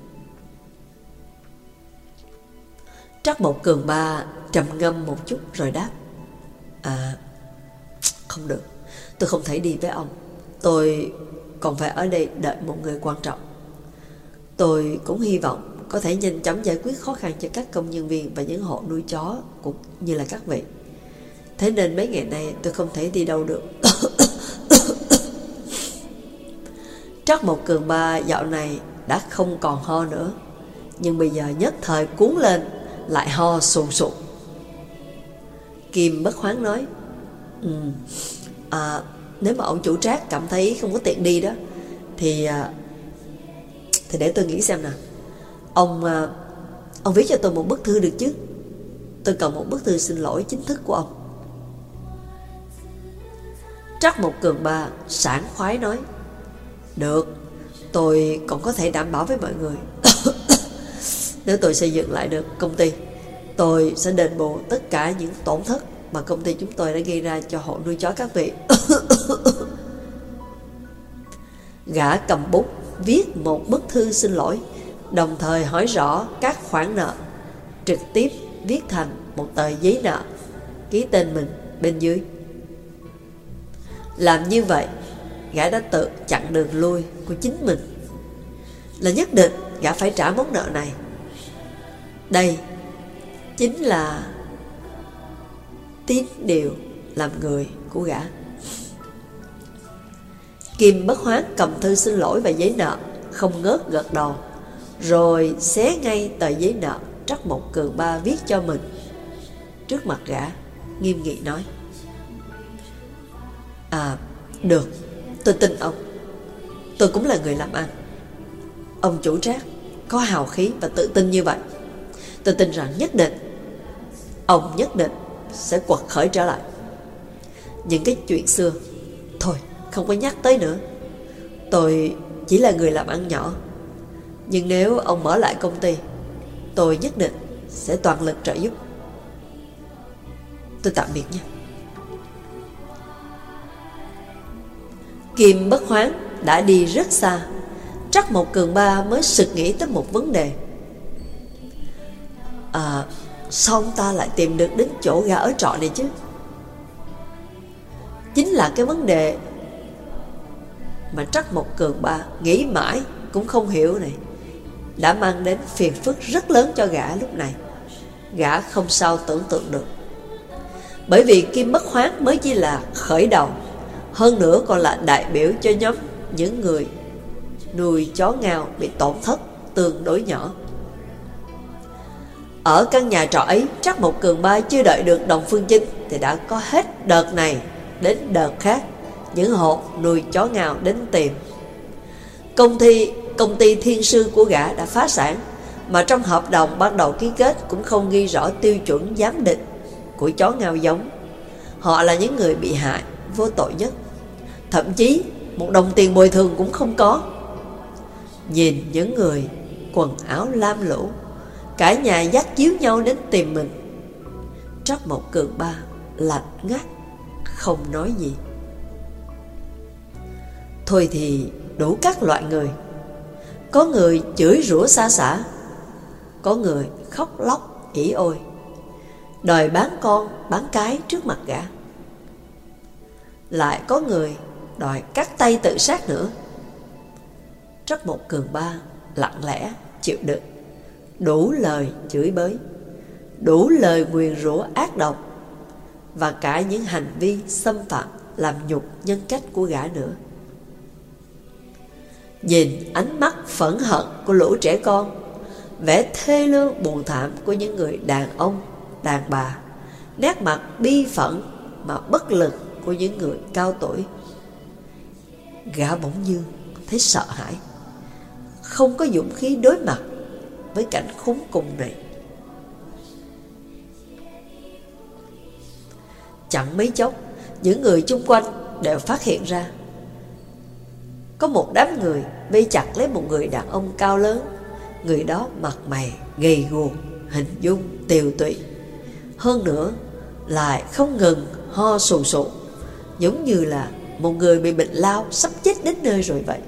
Trác Mộc Cường Ba trầm ngâm một chút rồi đáp: À, không được, tôi không thể đi với ông. Tôi còn phải ở đây đợi một người quan trọng. Tôi cũng hy vọng có thể nhanh chóng giải quyết khó khăn cho các công nhân viên và những hộ nuôi chó cũng như là các vị. Thế nên mấy ngày nay tôi không thể đi đâu được. Trác Mộc Cường Ba dạo này đã không còn ho nữa, nhưng bây giờ nhất thời cuốn lên lại ho sùn sụt. Kim Bất Hoán nói: Ừ, à, nếu mà ông chủ Trác cảm thấy không có tiện đi đó Thì Thì để tôi nghĩ xem nào. Ông Ông viết cho tôi một bức thư được chứ? Tôi cần một bức thư xin lỗi chính thức của ông. Trác Mộc Cường Ba sảng khoái nói: Được, tôi còn có thể đảm bảo với mọi người nếu tôi xây dựng lại được công ty, tôi sẽ đền bù tất cả những tổn thất mà công ty chúng tôi đã gây ra cho hộ nuôi chó các vị. Gã cầm bút viết một bức thư xin lỗi, đồng thời hỏi rõ các khoản nợ, trực tiếp viết thành một tờ giấy nợ, ký tên mình bên dưới. Làm như vậy, gã đã tự chặn đường lui của chính mình, là nhất định gã phải trả món nợ này. Đây chính là tín điều làm người của gã. Kim Bất Hoán cầm thư xin lỗi và giấy nợ, không ngớt gật đầu, rồi xé ngay tờ giấy nợ Trác Mộc Cường Ba viết cho mình. Trước mặt gã, nghiêm nghị nói: À, được, tôi tin ông. Tôi cũng là người làm ăn. Ông chủ Trác có hào khí và tự tin như vậy, tôi tin rằng nhất định ông nhất định sẽ quật khởi trở lại. Những cái chuyện xưa thôi, không có nhắc tới nữa. Tôi chỉ là người làm ăn nhỏ, nhưng nếu ông mở lại công ty, tôi nhất định sẽ toàn lực trợ giúp. Tôi tạm biệt nha. Kim Bất Hoán đã đi rất xa. Trác Mộc Cường Ba mới sực nghĩ tới một vấn đề. À, sao ông ta lại tìm được đến chỗ gã ở trọ này chứ? Chính là cái vấn đề mà Trác Mộc Cường Ba nghĩ mãi cũng không hiểu này, đã mang đến phiền phức rất lớn cho gã lúc này. Gã không sao tưởng tượng được, bởi vì Kim Bất Hoán mới chỉ là khởi đầu, hơn nữa còn là đại biểu cho nhóm những người nuôi chó ngao bị tổn thất tương đối nhỏ. Ở căn nhà trọ ấy, Trác Mộc Cường Ba chưa đợi được Đồng Phương Chinh thì đã có hết đợt này đến đợt khác những hộ nuôi chó ngao đến tìm. Công ty công ty thiên sư của gã đã phá sản, mà trong hợp đồng ban đầu ký kết cũng không ghi rõ tiêu chuẩn giám định của chó ngao giống. Họ là những người bị hại vô tội nhất, thậm chí một đồng tiền bồi thường cũng không có. Nhìn những người quần áo lam lũ, cả nhà dắt díu nhau đến tìm mình, Trác Mộc Cường Ba lạnh ngắt không nói gì. Thôi thì đủ các loại người. Có người chửi rủa xa xả, có người khóc lóc ỉ ôi, đòi bán con bán cái trước mặt gã. Lại có người đòi cắt tay tự sát nữa. Trác Mộc Cường Ba lặng lẽ chịu đựng đủ lời chửi bới, đủ lời nguyền rủa ác độc, và cả những hành vi xâm phạm làm nhục nhân cách của gã nữa. Nhìn ánh mắt phẫn hận của lũ trẻ con, vẻ thê lương buồn thảm của những người đàn ông, đàn bà, nét mặt bi phẫn mà bất lực của những người cao tuổi, gã bỗng như thấy sợ hãi, không có dũng khí đối mặt với cảnh khốn cùng này. Chẳng mấy chốc, những người chung quanh đều phát hiện ra có một đám người vây chặt lấy một người đàn ông cao lớn. Người đó mặt mày gầy guộc, hình dung tiều tụy, hơn nữa lại không ngừng ho sù sụ, giống như là một người bị bệnh lao sắp chết đến nơi rồi vậy.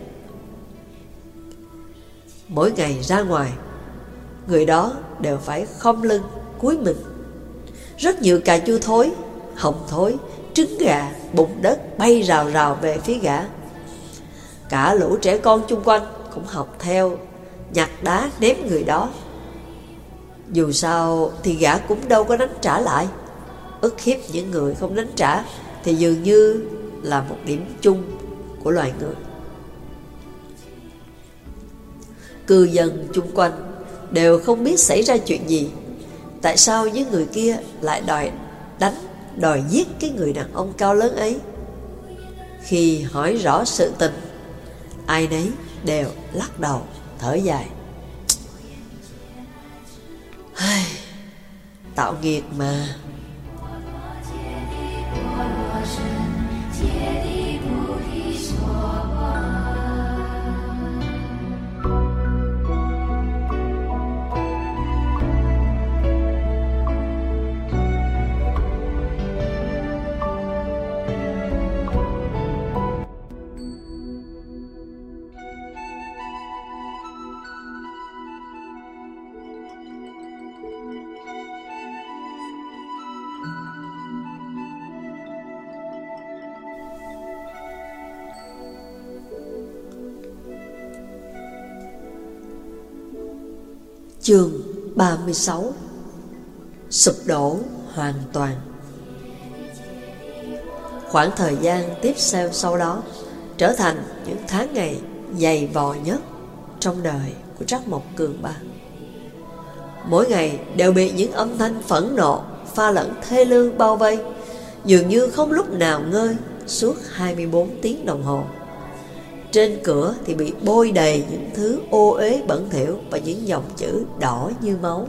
Mỗi ngày ra ngoài, người đó đều phải khom lưng cúi mình. Rất nhiều cà chua thối, hồng thối, trứng gà, bùn đất bay rào rào về phía gã. Cả lũ trẻ con chung quanh cũng học theo, nhặt đá ném người đó. Dù sao thì gã cũng đâu có đánh trả lại. Ức hiếp những người không đánh trả thì dường như là một điểm chung của loài người. Cư dân chung quanh đều không biết xảy ra chuyện gì. Tại sao những người kia lại đòi đánh, đòi giết cái người đàn ông cao lớn ấy? Khi hỏi rõ sự tình, ai nấy đều lắc đầu thở dài. Tạo nghiệt mà. Chương ba mươi sáu. Sụp đổ hoàn toàn. Khoảng thời gian tiếp theo sau đó trở thành những tháng ngày dày vò nhất trong đời của Trắc Mộc Cường Ba. Mỗi ngày đều bị những âm thanh phẫn nộ pha lẫn thê lương bao vây, dường như không lúc nào ngơi suốt hai mươi bốn tiếng đồng hồ. Trên cửa thì bị bôi đầy những thứ ô uế bẩn thỉu và những dòng chữ đỏ như máu.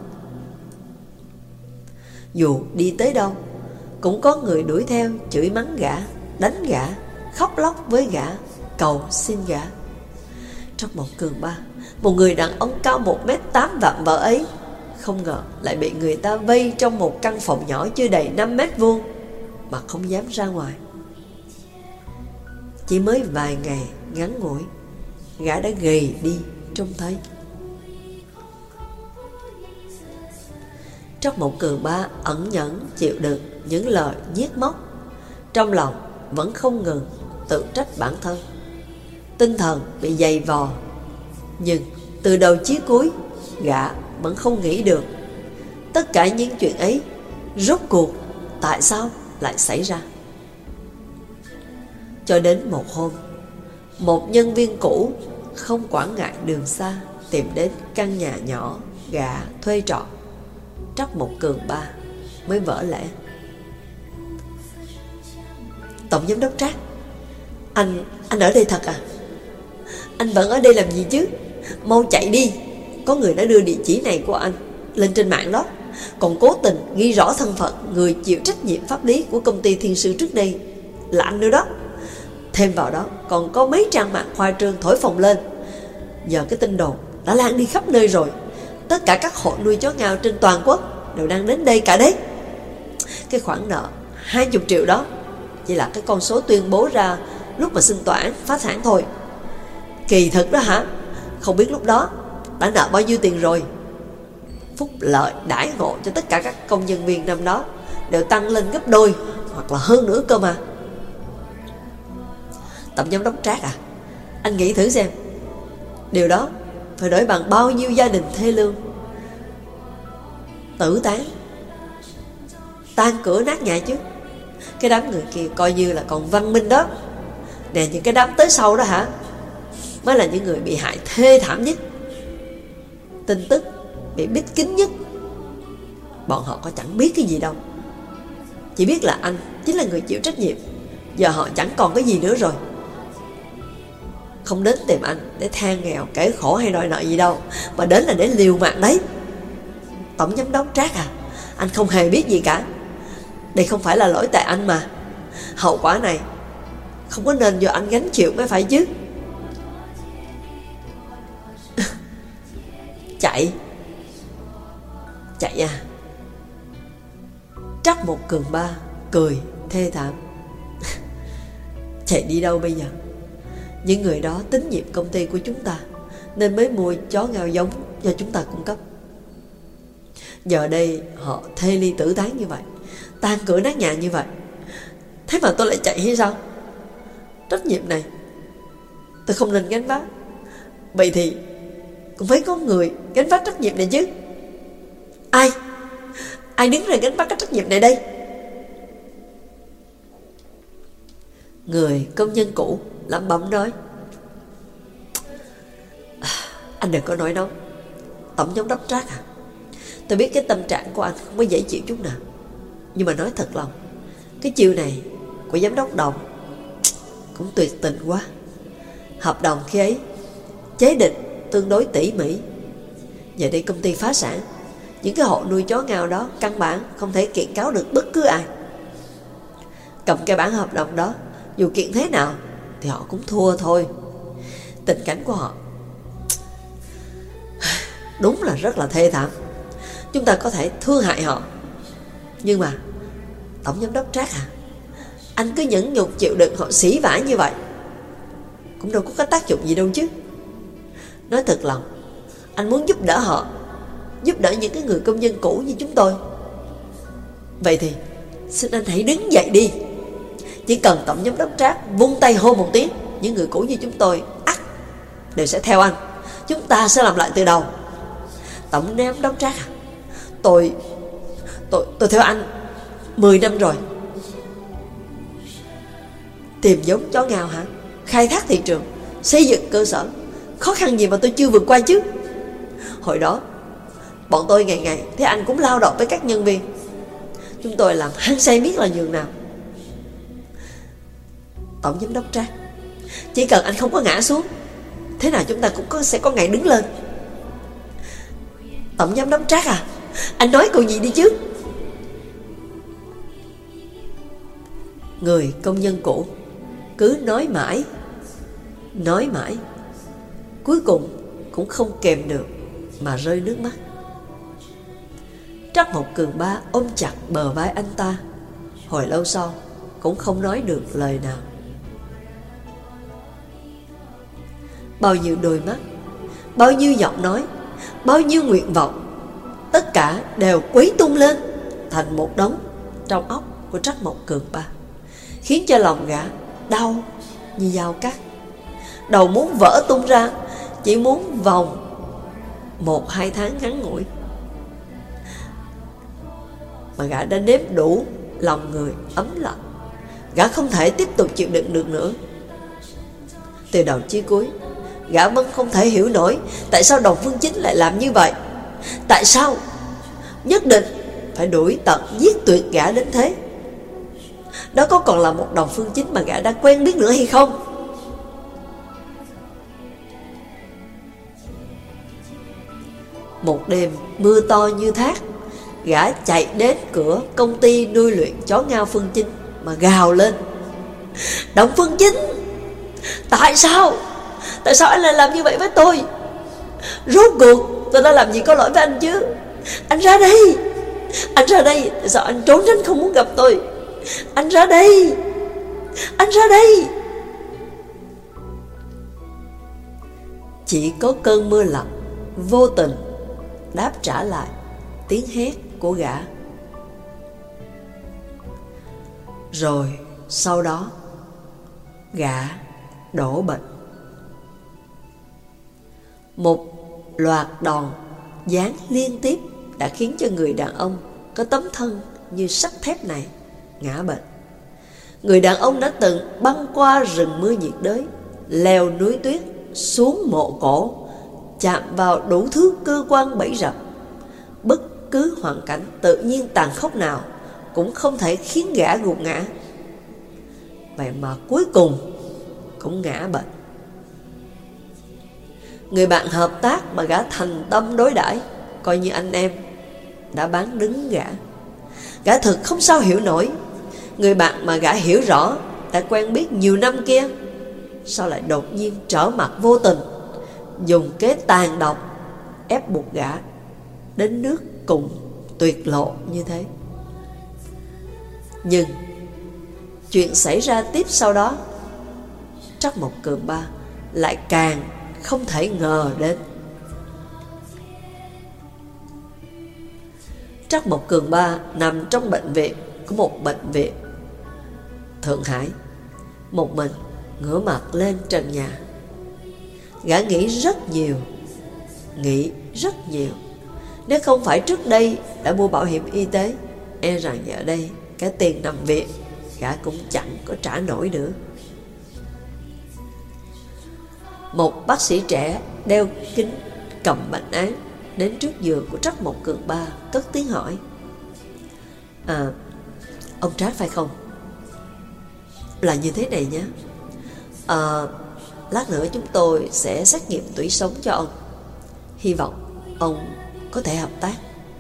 Dù đi tới đâu, cũng có người đuổi theo chửi mắng gã, đánh gã, khóc lóc với gã, cầu xin gã. Trắc Mộc Cường Ba, một người đàn ông cao một mét tám vạm vỡ ấy, không ngờ lại bị người ta vây trong một căn phòng nhỏ chưa đầy năm mét vuông mà không dám ra ngoài. Chỉ mới vài ngày ngắn ngủi, gã đã gầy đi trông thấy. Trắc Mộc Cường Ba ẩn nhẫn chịu đựng những lời nhiếc móc, trong lòng vẫn không ngừng tự trách bản thân. Tinh thần bị dày vò, nhưng từ đầu chí cuối gã vẫn không nghĩ được tất cả những chuyện ấy rốt cuộc tại sao lại xảy ra. Cho đến một hôm, một nhân viên cũ không quản ngại đường xa tìm đến căn nhà nhỏ gã thuê trọ. Trắc Mộc Cường Ba mới vỡ lẽ. Tổng giám đốc Trác, Anh, anh ở đây thật à? Anh vẫn ở đây làm gì chứ? Mau chạy đi, có người đã đưa địa chỉ này của anh lên trên mạng đó, còn cố tình ghi rõ thân phận người chịu trách nhiệm pháp lý của công ty Thiên Sư trước đây là anh nữa đó. Thêm vào đó còn có mấy trang mạng khoa trương thổi phồng lên. Giờ cái tin đồn đã lan đi khắp nơi rồi. Tất cả các hộ nuôi chó ngao trên toàn quốc đều đang đến đây cả đấy. Cái khoản nợ hai mươi triệu đó chỉ là cái con số tuyên bố ra lúc mà xin tòa án phá sản thôi. Kỳ thực đó hả? Không biết lúc đó đã nợ bao nhiêu tiền rồi. Phúc lợi đãi ngộ cho tất cả các công nhân viên năm đó đều tăng lên gấp đôi hoặc là hơn nữa cơ mà. Tổng giám đốc Trác à, anh nghĩ thử xem, điều đó phải đổi bằng bao nhiêu gia đình thê lương, tử tán, tan cửa nát nhà chứ. Cái đám người kia coi như là còn văn minh đó. Nè, những cái đám tới sau đó hả, mới là những người bị hại thê thảm nhất, tin tức bị bít kín nhất. Bọn họ có chẳng biết cái gì đâu, chỉ biết là anh chính là người chịu trách nhiệm. Giờ họ chẳng còn cái gì nữa rồi. không đến tìm anh để than nghèo, kể khổ hay đòi nợ gì đâu, mà đến là để liều mạng đấy. Tổng giám đốc Trác à, anh không hề biết gì cả. Đây không phải là lỗi tại anh mà. Hậu quả này không có nên do anh gánh chịu mới phải chứ. Chạy. Chạy à? Trắc Một Cường Ba cười thê thảm. Chạy đi đâu bây giờ? Những người đó tín nhiệm công ty của chúng ta nên mới mua chó ngao giống do chúng ta cung cấp. Giờ đây họ thê ly tử tán như vậy, tan cửa nát nhà như vậy, thế mà tôi lại chạy hay sao? Trách nhiệm này tôi không nên gánh vác. Vậy thì cũng phải có người gánh vác trách nhiệm này chứ. Ai? Ai đứng ra gánh vác cái trách nhiệm này đây? Người công nhân cũ lẩm bẩm nói. Anh đừng có nói nóng. Tổng giám đốc Trác à, tôi biết cái tâm trạng của anh không có dễ chịu chút nào, nhưng mà nói thật lòng, cái chiêu này của giám đốc Đồng cũng tuyệt tình quá. Hợp đồng khi ấy chế định tương đối tỉ mỉ. Giờ đây công ty phá sản, những cái hộ nuôi chó ngao đó căn bản không thể kiện cáo được bất cứ ai. Cầm cái bản hợp đồng đó, dù kiện thế nào thì họ cũng thua thôi. Tình cảnh của họ đúng là rất là thê thảm. Chúng ta có thể thương hại họ, nhưng mà tổng giám đốc Trác à, anh cứ nhẫn nhục chịu đựng họ sỉ vả như vậy cũng đâu có cái tác dụng gì đâu chứ. Nói thật lòng, anh muốn giúp đỡ họ, giúp đỡ những cái người công nhân cũ như chúng tôi. Vậy thì xin anh hãy đứng dậy đi. Chỉ cần tổng giám đốc Trác vung tay hô một tiếng, những người cũ như chúng tôi ắt đều sẽ theo anh. Chúng ta sẽ làm lại từ đầu. Tổng giám đốc Trác à, Tôi Tôi tôi theo anh mười năm rồi. Tìm giống chó ngao hả? Khai thác thị trường, xây dựng cơ sở, khó khăn gì mà tôi chưa vượt qua chứ. Hồi đó bọn tôi ngày ngày thấy anh cũng lao động với các nhân viên. Chúng tôi làm hăng say biết là nhường nào. Tổng giám đốc Trác, chỉ cần anh không có ngã xuống, thế nào chúng ta cũng có, sẽ có ngày đứng lên. Tổng giám đốc Trác à, anh nói câu gì đi chứ. Người công nhân cũ cứ nói mãi, nói mãi, cuối cùng cũng không kèm được mà rơi nước mắt. Trắc Một Cường Ba ôm chặt bờ vai anh ta, hồi lâu sau cũng không nói được lời nào. Bao nhiêu đôi mắt, bao nhiêu giọng nói, bao nhiêu nguyện vọng, tất cả đều quấy tung lên thành một đống trong óc của Trắc Một Cường Ba, khiến cho lòng gã đau như dao cắt. Đầu muốn vỡ tung ra, chỉ muốn vòng một hai tháng ngắn ngủi mà gã đã nếm đủ lòng người ấm lạnh. Gã không thể tiếp tục chịu đựng được nữa. Từ đầu chí cuối, gã vẫn không thể hiểu nổi tại sao Đồng Phương Chính lại làm như vậy. Tại sao nhất định phải đuổi tận giết tuyệt gã đến thế? Đó có còn là một Đồng Phương Chính mà gã đã quen biết nữa hay không? Một đêm mưa to như thác, gã chạy đến cửa công ty nuôi luyện chó ngao Phương Chính mà gào lên. Đồng Phương Chính, tại sao? Tại sao anh lại làm như vậy với tôi? Rốt cuộc tôi đã làm gì có lỗi với anh chứ? Anh ra đây! Anh ra đây! Tại sao anh trốn tránh không muốn gặp tôi? Anh ra đây! Anh ra đây! Chỉ có cơn mưa lạnh vô tình đáp trả lại tiếng hét của gã. Rồi sau đó gã đổ bệnh. Một loạt đòn giáng liên tiếp đã khiến cho người đàn ông có tấm thân như sắt thép này ngã bệnh. Người đàn ông đã từng băng qua rừng mưa nhiệt đới, leo núi tuyết, xuống mộ cổ, chạm vào đủ thứ cơ quan bẫy rập. Bất cứ hoàn cảnh tự nhiên tàn khốc nào cũng không thể khiến gã gục ngã. Vậy mà cuối cùng cũng ngã bệnh. Người bạn hợp tác mà gã thành tâm đối đãi, coi như anh em, đã bán đứng gã. Gã thực không sao hiểu nổi, người bạn mà gã hiểu rõ, đã quen biết nhiều năm kia, sao lại đột nhiên trở mặt vô tình, dùng kế tàn độc ép buộc gã đến nước cùng tuyệt lộ như thế. Nhưng chuyện xảy ra tiếp sau đó, Trắc Mộc Cường Ba lại càng không thể ngờ đến. Trắc Mộc Cường Ba nằm trong bệnh viện của một bệnh viện Thượng Hải, một mình ngửa mặt lên trần nhà. Gã nghĩ rất nhiều, nghĩ rất nhiều. Nếu không phải trước đây đã mua bảo hiểm y tế, e rằng giờ đây cái tiền nằm viện gã cũng chẳng có trả nổi nữa. Một bác sĩ trẻ đeo kính cầm bệnh án đến trước giường của Trắc Mộc Cường Ba, cất tiếng hỏi: À, ông Trác phải không? Là như thế này nhé. À, lát nữa chúng tôi sẽ xét nghiệm tủy sống cho ông. Hy vọng ông có thể hợp tác.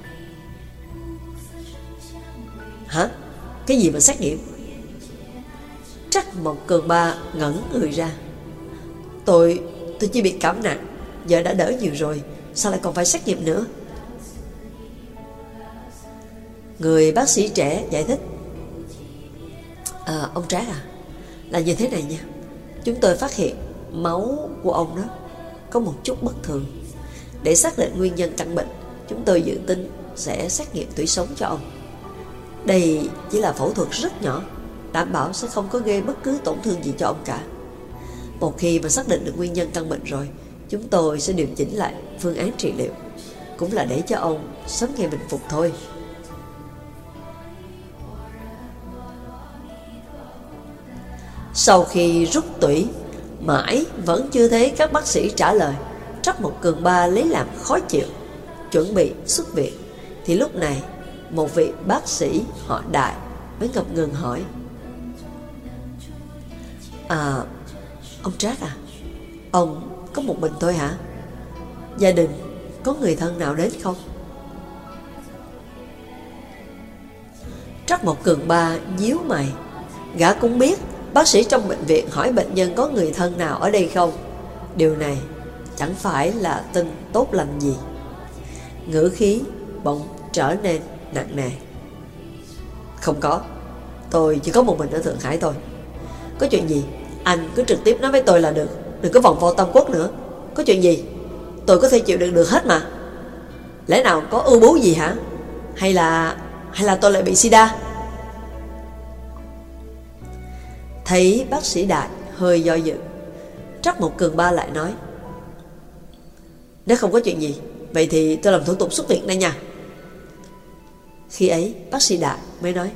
Hả? Cái gì mà xét nghiệm? Trắc Mộc Cường Ba ngẩn người ra. Tôi, tôi chỉ bị cảm nặng, giờ đã đỡ nhiều rồi, sao lại còn phải xét nghiệm nữa? Người bác sĩ trẻ giải thích: À, ông Trác à, là như thế này nha. Chúng tôi phát hiện máu của ông đó có một chút bất thường. Để xác định nguyên nhân căn bệnh, chúng tôi dự tính sẽ xét nghiệm tủy sống cho ông. Đây chỉ là phẫu thuật rất nhỏ, đảm bảo sẽ không có gây bất cứ tổn thương gì cho ông cả. Một khi mà xác định được nguyên nhân căn bệnh rồi, chúng tôi sẽ điều chỉnh lại phương án trị liệu, cũng là để cho ông sớm ngày bình phục thôi. Sau khi rút tủy, mãi vẫn chưa thấy các bác sĩ trả lời, Trắc Mộc Cường Ba lấy làm khó chịu, chuẩn bị xuất viện. Thì lúc này một vị bác sĩ họ Đại mới ngập ngừng hỏi: À, ông Trác à, ông có một mình thôi hả? Gia đình có người thân nào đến không? Trắc Mộc Cường Ba nhíu mày. Gã cũng biết bác sĩ trong bệnh viện hỏi bệnh nhân có người thân nào ở đây không. Điều này chẳng phải là tin tốt lành gì. Ngữ khí bỗng trở nên nặng nề. Không có, tôi chỉ có một mình ở Thượng Hải thôi. Có chuyện gì anh cứ trực tiếp nói với tôi là được, đừng có vòng vo Tam Quốc nữa. Có chuyện gì tôi có thể chịu đựng được hết mà. Lẽ nào có ưu bố gì hả? Hay là Hay là tôi lại bị sida? Thấy bác sĩ Đại hơi do dự, Trắc Mộc Cường Ba lại nói: Nếu không có chuyện gì, vậy thì tôi làm thủ tục xuất viện đây nha. Khi ấy bác sĩ Đại mới nói: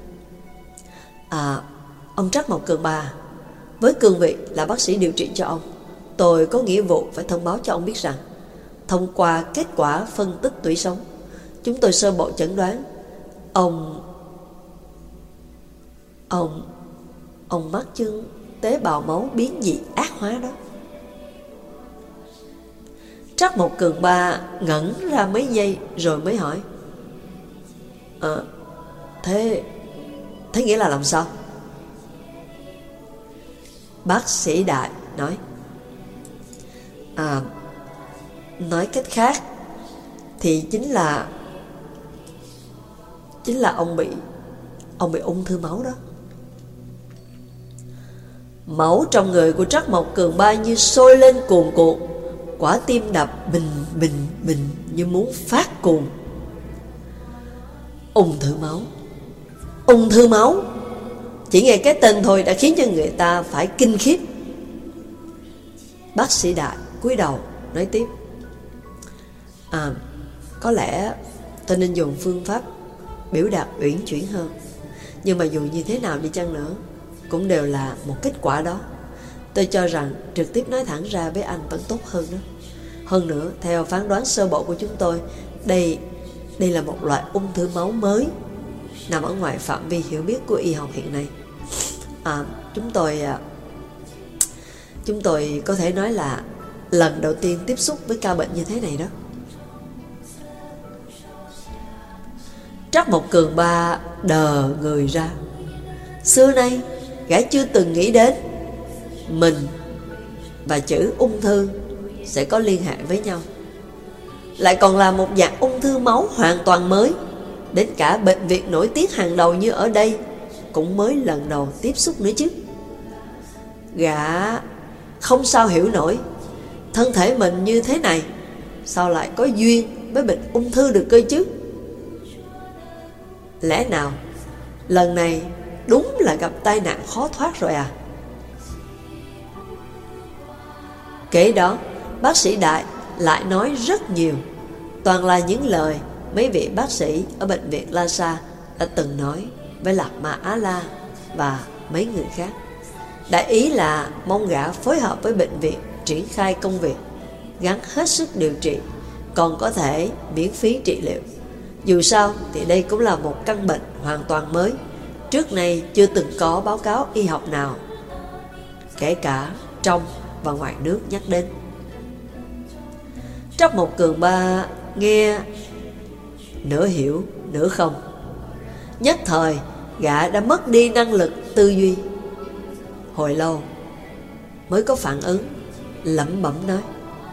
À, ông Trắc Mộc Cường Ba, với cương vị là bác sĩ điều trị cho ông, tôi có nghĩa vụ phải thông báo cho ông biết rằng, thông qua kết quả phân tích tủy sống, chúng tôi sơ bộ chẩn đoán Ông Ông Ông mắc chứng tế bào máu biến dị ác hóa đó. Trắc Mộc Cường Ba ngẩn ra mấy giây rồi mới hỏi: À, thế Thế nghĩa là làm sao? Bác sĩ Đại nói: À, nói cách khác thì chính là Chính là ông bị Ông bị ung thư máu đó. Máu trong người của Trắc Mộc Cường Ba như sôi lên cuồn cuộn, quả tim đập bình bình bình như muốn phát cuồng. Ung thư máu, ung thư máu, chỉ nghe cái tên thôi đã khiến cho người ta phải kinh khiếp. Bác sĩ Đại cúi đầu nói tiếp: À, có lẽ tôi nên dùng phương pháp biểu đạt uyển chuyển hơn, nhưng mà dù như thế nào đi chăng nữa cũng đều là một kết quả đó. Tôi cho rằng trực tiếp nói thẳng ra với anh vẫn tốt hơn đó. Hơn nữa, theo phán đoán sơ bộ của chúng tôi, Đây đây là một loại ung thư máu mới, nằm ở ngoài phạm vi hiểu biết của y học hiện nay. à, Chúng tôi Chúng tôi có thể nói là lần đầu tiên tiếp xúc với ca bệnh như thế này đó. Trắc Mộc Cường Ba đờ người ra. Xưa nay gã chưa từng nghĩ đến mình và chữ ung thư sẽ có liên hệ với nhau, lại còn là một dạng ung thư máu hoàn toàn mới. Đến cả bệnh viện nổi tiếng hàng đầu như ở đây cũng mới lần đầu tiếp xúc nữa chứ. Gã không sao hiểu nổi, thân thể mình như thế này sao lại có duyên với bệnh ung thư được cơ chứ? Lẽ nào lần này đúng là gặp tai nạn khó thoát rồi à? Kế đó bác sĩ Đại lại nói rất nhiều, toàn là những lời mấy vị bác sĩ ở bệnh viện Lhasa đã từng nói với Lạc Ma Á La và mấy người khác. Đại ý là mong gã phối hợp với bệnh viện triển khai công việc, gắng hết sức điều trị, còn có thể miễn phí trị liệu. Dù sao thì đây cũng là một căn bệnh hoàn toàn mới, trước nay chưa từng có báo cáo y học nào, kể cả trong và ngoài nước nhắc đến. Trắc Mộc Cường Ba nghe nửa hiểu nửa không. Nhất thời gã đã mất đi năng lực tư duy. Hồi lâu mới có phản ứng, lẩm bẩm nói: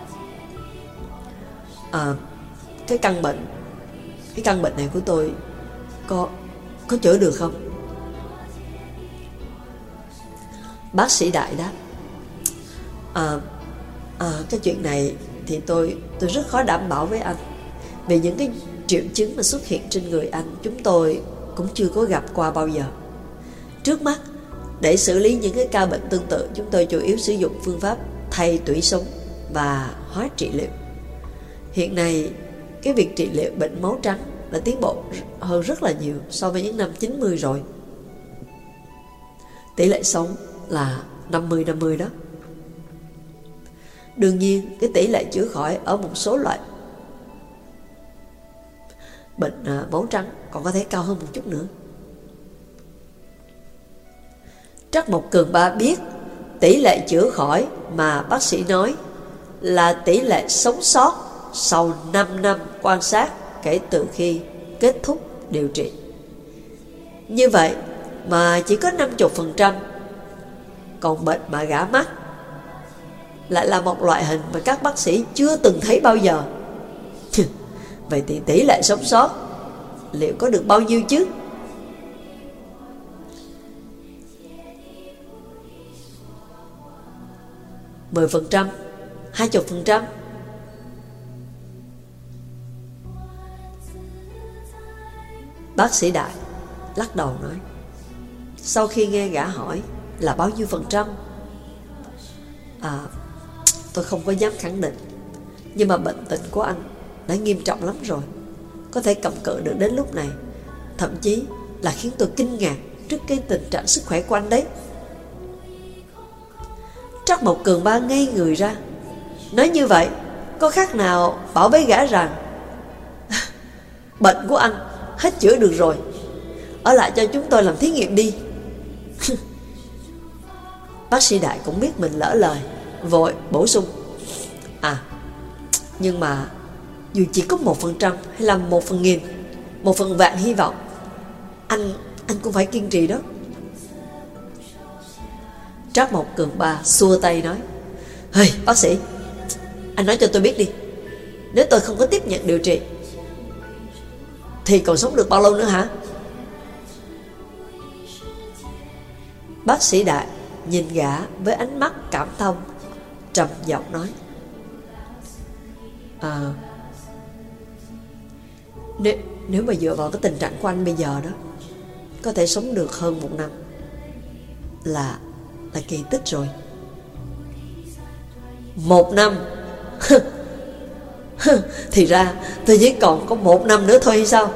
À, cái căn bệnh Cái căn bệnh này của tôi Có có chữa được không? Bác sĩ Đại đáp: À, à cái chuyện này thì tôi tôi rất khó đảm bảo với anh, vì những cái triệu chứng mà xuất hiện trên người anh chúng tôi cũng chưa có gặp qua bao giờ. Trước mắt, để xử lý những cái ca bệnh tương tự, chúng tôi chủ yếu sử dụng phương pháp thay tủy sống và hóa trị liệu. Hiện nay, cái việc trị liệu bệnh máu trắng đã tiến bộ hơn rất là nhiều so với những năm chín mươi rồi. Tỷ lệ sống là năm mươi năm mươi đó. Đương nhiên, cái tỷ lệ chữa khỏi ở một số loại bệnh à, máu trắng còn có thể cao hơn một chút nữa. Trắc Mộc Cường Ba biết tỷ lệ chữa khỏi mà bác sĩ nói là tỷ lệ sống sót sau năm năm quan sát kể từ khi kết thúc điều trị. Như vậy mà chỉ có năm mươi phần trăm. Còn bệnh mà gã mắc lại là một loại hình mà các bác sĩ chưa từng thấy bao giờ. Vậy thì tỷ lệ sống sót liệu có được bao nhiêu chứ? Mười phần trăm, hai mươi phần trăm. Bác sĩ Đại lắc đầu nói. Sau khi nghe gã hỏi là bao nhiêu phần trăm, À, tôi không có dám khẳng định, nhưng mà bệnh tình của anh đã nghiêm trọng lắm rồi, có thể cầm cự được đến lúc này, thậm chí là khiến tôi kinh ngạc trước cái tình trạng sức khỏe của anh đấy. Trắc Mộc Cường Ba ngây người ra. Nói như vậy có khác nào bảo với gã rằng bệnh của anh hết chữa được rồi, ở lại cho chúng tôi làm thí nghiệm đi. Bác sĩ Đại cũng biết mình lỡ lời, vội bổ sung: À, nhưng mà dù chỉ có một phần trăm hay là một phần nghìn, một phần vạn hy vọng, Anh anh cũng phải kiên trì đó. Trắc Mộc Cường Ba xua tay nói: Hey, bác sĩ, anh nói cho tôi biết đi, nếu tôi không có tiếp nhận điều trị thì còn sống được bao lâu nữa hả? Bác sĩ Đại nhìn gã với ánh mắt cảm thông, trầm giọng nói: À, nếu, nếu mà dựa vào cái tình trạng của anh bây giờ đó, có thể sống được hơn một năm Là Là kỳ tích rồi. Một năm? Thì ra tôi chỉ còn có một năm nữa thôi hay sao?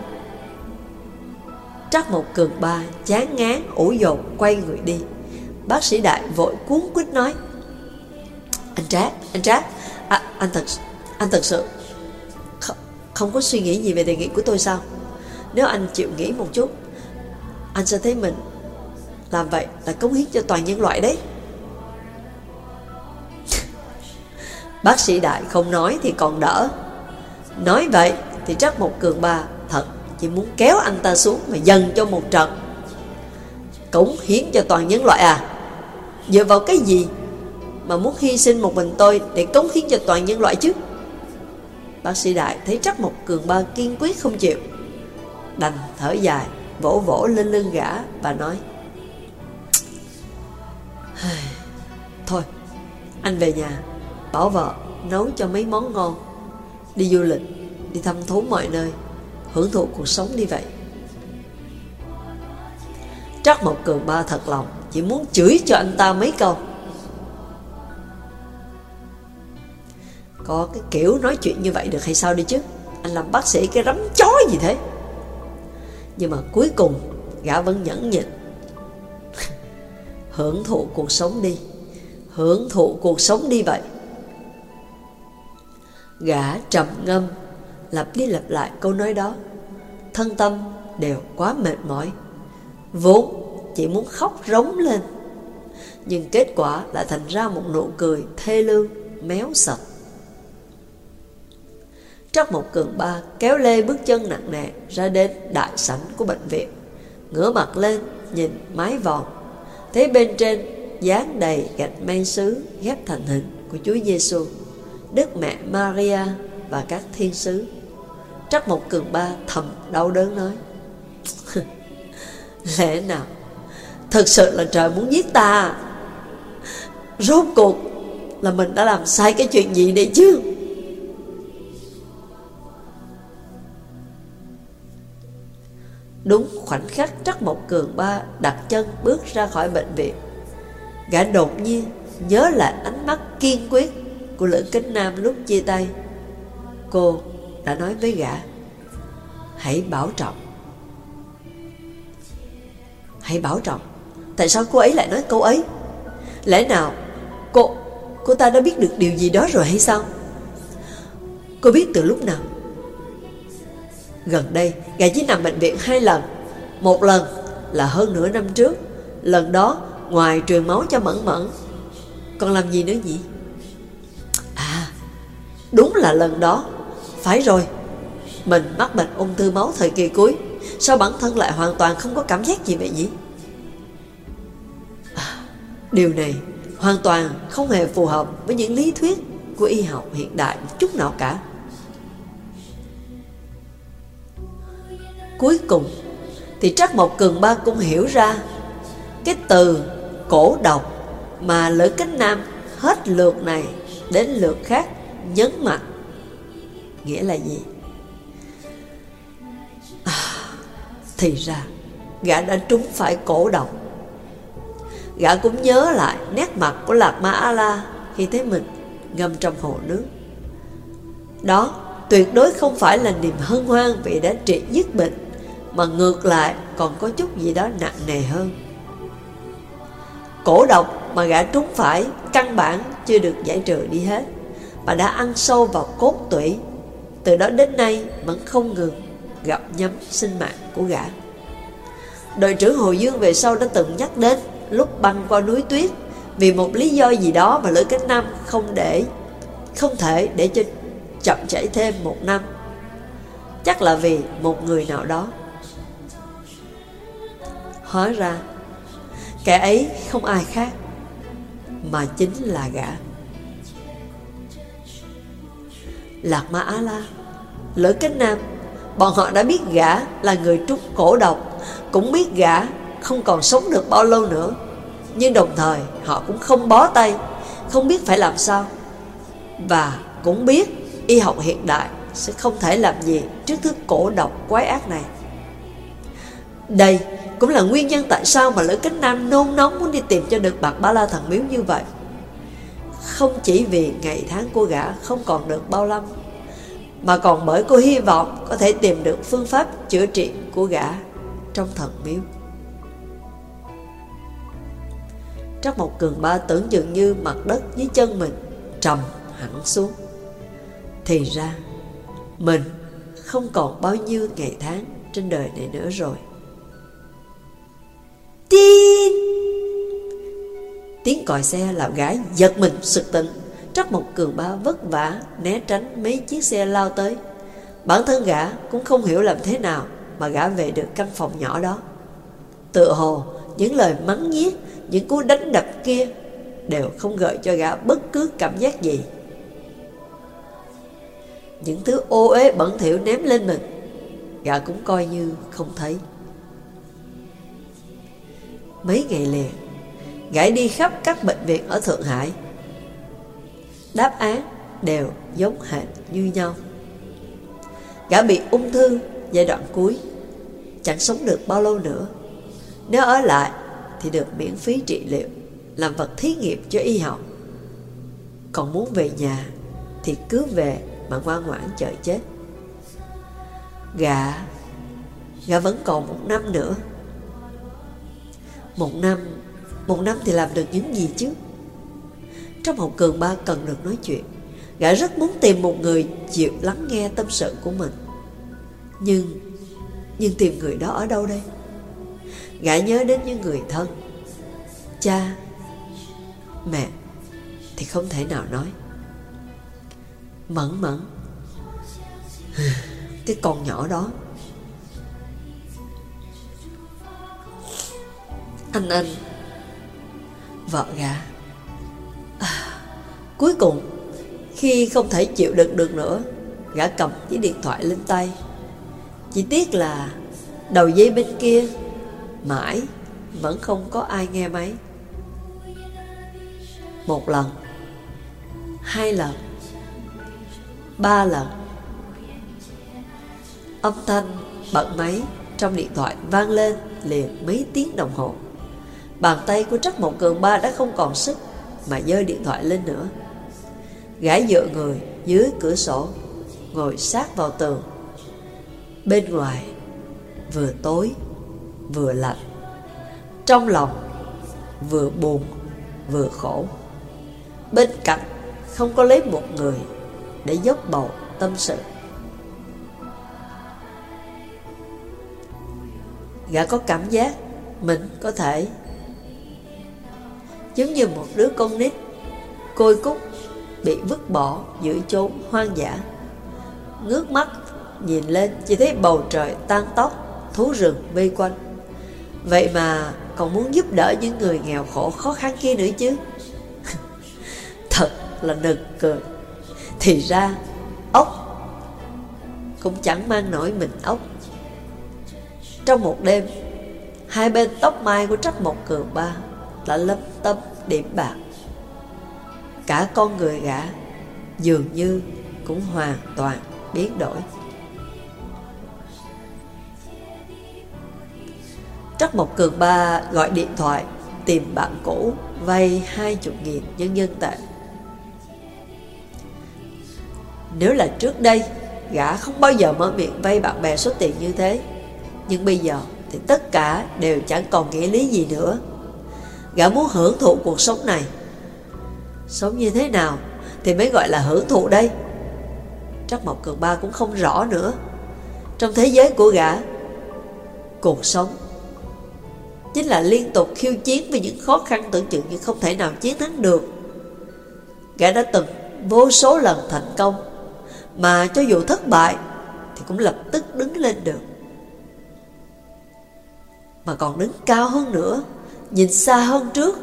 Trắc Mộc Cường Ba chán ngán ủ dột quay người đi. Bác sĩ Đại vội cuốn quýt nói: Anh Trác, anh Trác, à, anh thật anh thật sự không, không có suy nghĩ gì về đề nghị của tôi sao? Nếu anh chịu nghĩ một chút, anh sẽ thấy mình làm vậy là cống hiến cho toàn nhân loại đấy. Bác sĩ Đại không nói thì còn đỡ. Nói vậy thì Trắc Mộc Cường Ba thật chỉ muốn kéo anh ta xuống mà dần cho một trận. Cống hiến cho toàn nhân loại à? Dựa vào cái gì mà muốn hy sinh một mình tôi để cống hiến cho toàn nhân loại chứ? Bác sĩ Đại thấy Trắc Mộc Cường Ba kiên quyết không chịu, đành thở dài, vỗ vỗ lên lưng gã và nói: thôi, anh về nhà bảo vợ nấu cho mấy món ngon, đi du lịch, đi thăm thú mọi nơi, hưởng thụ cuộc sống đi vậy. Trắc Mộc Cường Ba thật lòng chỉ muốn chửi cho anh ta mấy câu. Có cái kiểu nói chuyện như vậy được hay sao đi chứ? Anh làm bác sĩ cái rắm chó gì thế? Nhưng mà cuối cùng gã vẫn nhẫn nhịn. Hưởng thụ cuộc sống đi, hưởng thụ cuộc sống đi vậy. Gã trầm ngâm, lặp đi lặp lại câu nói đó. Thân tâm đều quá mệt mỏi, vốn chỉ muốn khóc rống lên, nhưng kết quả lại thành ra một nụ cười thê lương, méo sạch. Trắc Mộc Cường Ba kéo lê bước chân nặng nề ra đến đại sảnh của bệnh viện, ngửa mặt lên nhìn mái vòm, thấy bên trên dán đầy gạch men sứ ghép thành hình của Chúa Giêsu, Đức Mẹ Maria và các thiên sứ. Trắc Mộc Cường Ba thầm đau đớn nói: lẽ nào thực sự là trời muốn giết ta? Rốt cuộc là mình đã làm sai cái chuyện gì đây chứ? Đúng khoảnh khắc Trắc Mộc Cường Ba đặt chân bước ra khỏi bệnh viện, gã đột nhiên nhớ lại ánh mắt kiên quyết của Lữ Kính Nam lúc chia tay. Cô đã nói với gã: hãy bảo trọng. Hãy bảo trọng. Tại sao cô ấy lại nói câu ấy? Lẽ nào cô Cô ta đã biết được điều gì đó rồi hay sao? Cô biết từ lúc nào? Gần đây gã chỉ nằm bệnh viện hai lần. Một lần là hơn nửa năm trước. Lần đó ngoài truyền máu cho Mẫn Mẫn, còn làm gì nữa nhỉ? À, đúng là lần đó. Phải rồi, mình mắc bệnh ung thư máu thời kỳ cuối. Sao bản thân lại hoàn toàn không có cảm giác gì vậy nhỉ? À, điều này hoàn toàn không hề phù hợp với những lý thuyết của y học hiện đại một chút nào cả. Cuối cùng thì Trắc Mộc Cường Ba cũng hiểu ra cái từ cổ độc mà Lữ Kính Nam hết lượt này đến lượt khác nhấn mạnh nghĩa là gì. À, thì ra gã đã trúng phải cổ độc. Gã cũng nhớ lại nét mặt của Lạc Ma A-la khi thấy mình ngâm trong hồ nước. Đó tuyệt đối không phải là niềm hân hoan vì đã trị dứt bệnh, mà ngược lại còn có chút gì đó nặng nề hơn. Cổ độc mà gã trúng phải căn bản chưa được giải trừ đi hết, mà đã ăn sâu vào cốt tủy, từ đó đến nay vẫn không ngừng gặp nhắm sinh mạng của gã. Đội trưởng Hồ Dương về sau đã từng nhắc đến lúc băng qua núi tuyết, vì một lý do gì đó mà Lữ Kính Nam không để không thể để cho chậm trễ thêm một năm. Chắc là vì một người nào đó. Hóa ra kẻ ấy không ai khác mà chính là gã. Lạc Ma A-la, Lữ Kính Nam, bọn họ đã biết gã là người trúng cổ độc, cũng biết gã không còn sống được bao lâu nữa, nhưng đồng thời họ cũng không bó tay, không biết phải làm sao, và cũng biết y học hiện đại sẽ không thể làm gì trước thứ cổ độc quái ác này. Đây cũng là nguyên nhân tại sao mà Lữ Kính Nam nôn nóng muốn đi tìm cho được bạc Ba La Thần Miếu như vậy. Không chỉ vì ngày tháng của gã không còn được bao lâm, mà còn bởi cô hy vọng có thể tìm được phương pháp chữa trị của gã trong thần miếu. Trắc Mộc Cường Ba tưởng dường như mặt đất dưới chân mình trầm hẳn xuống. Thì ra mình không còn bao nhiêu ngày tháng trên đời này nữa rồi. Tin! Tiếng còi xe làm gã giật mình sực tỉnh, Trắc Mộc Cường Ba vất vả né tránh mấy chiếc xe lao tới. Bản thân gã cũng không hiểu làm thế nào mà gã về được căn phòng nhỏ đó. Tựa hồ những lời mắng nhiếc, những cú đánh đập kia đều không gợi cho gã bất cứ cảm giác gì. Những thứ ô uế bẩn thỉu ném lên mình, gã cũng coi như không thấy. Mấy ngày liền, gã đi khắp các bệnh viện ở Thượng Hải. Đáp án đều giống hệt như nhau. Gã bị ung thư giai đoạn cuối, chẳng sống được bao lâu nữa. Nếu ở lại thì được miễn phí trị liệu, làm vật thí nghiệm cho y học. Còn muốn về nhà thì cứ về mà ngoan ngoãn chờ chết. Gã Gã vẫn còn một năm nữa. Một năm Một năm thì làm được những gì chứ? Trong Mộc Cường Ba cần được nói chuyện. Gã rất muốn tìm một người chịu lắng nghe tâm sự của mình. Nhưng Nhưng tìm người đó ở đâu đây? Gã nhớ đến những người thân. Cha, mẹ thì không thể nào nói. Mẫn Mẫn, cái con nhỏ đó. Anh Anh, vợ gã. À, cuối cùng khi không thể chịu đựng được nữa, gã cầm chiếc điện thoại lên tay. Chỉ tiếc là đầu dây bên kia mãi vẫn không có ai nghe máy. Một lần, hai lần, ba lần. Âm thanh bật máy trong điện thoại vang lên liền mấy tiếng đồng hồ. Bàn tay của Trắc Mộc Cường Ba đã không còn sức mà giơ điện thoại lên nữa. Gã dựa người dưới cửa sổ, ngồi sát vào tường. Bên ngoài vừa tối vừa lạnh, trong lòng vừa buồn vừa khổ. Bên cạnh không có lấy một người để dốc bầu tâm sự. Gã có cảm giác mình có thể giống như một đứa con nít côi cút bị vứt bỏ giữa chốn hoang dã. Ngước mắt nhìn lên chỉ thấy bầu trời tan tóc, thú rừng vây quanh. Vậy mà còn muốn giúp đỡ những người nghèo khổ khó khăn kia nữa chứ. Thật là nực cười. Thì ra ốc cũng chẳng mang nổi mình ốc. Trong một đêm, hai bên tóc mai của Trắc Mộc Cường Ba đã lấm tấm điểm bạc. Cả con người gã dường như cũng hoàn toàn biến đổi. Trắc Mộc Cường Ba gọi điện thoại tìm bạn cũ vay hai chục nghìn nhân dân tệ. Nếu là trước đây, gã không bao giờ mở miệng vay bạn bè số tiền như thế. Nhưng bây giờ thì tất cả đều chẳng còn nghĩa lý gì nữa. Gã muốn hưởng thụ cuộc sống này. Sống như thế nào thì mới gọi là hưởng thụ đây? Trắc Mộc Cường Ba cũng không rõ nữa. Trong thế giới của gã, cuộc sống chính là liên tục khiêu chiến với những khó khăn tưởng chừng như không thể nào chiến thắng được. Gã đã từng vô số lần thành công, mà cho dù thất bại thì cũng lập tức đứng lên được. Mà còn đứng cao hơn nữa, nhìn xa hơn trước.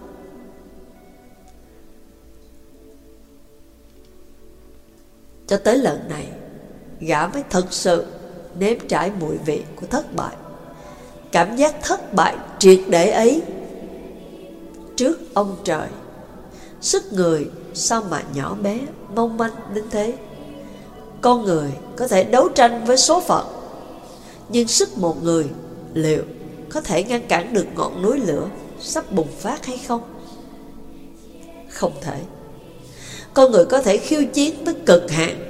Cho tới lần này, gã mới thật sự nếm trải mùi vị của thất bại. Cảm giác thất bại triệt để ấy. Trước ông trời, sức người sao mà nhỏ bé, mong manh đến thế. Con người có thể đấu tranh với số phận, nhưng sức một người liệu có thể ngăn cản được ngọn núi lửa sắp bùng phát hay không? Không thể. Con người có thể khiêu chiến với cực hạn,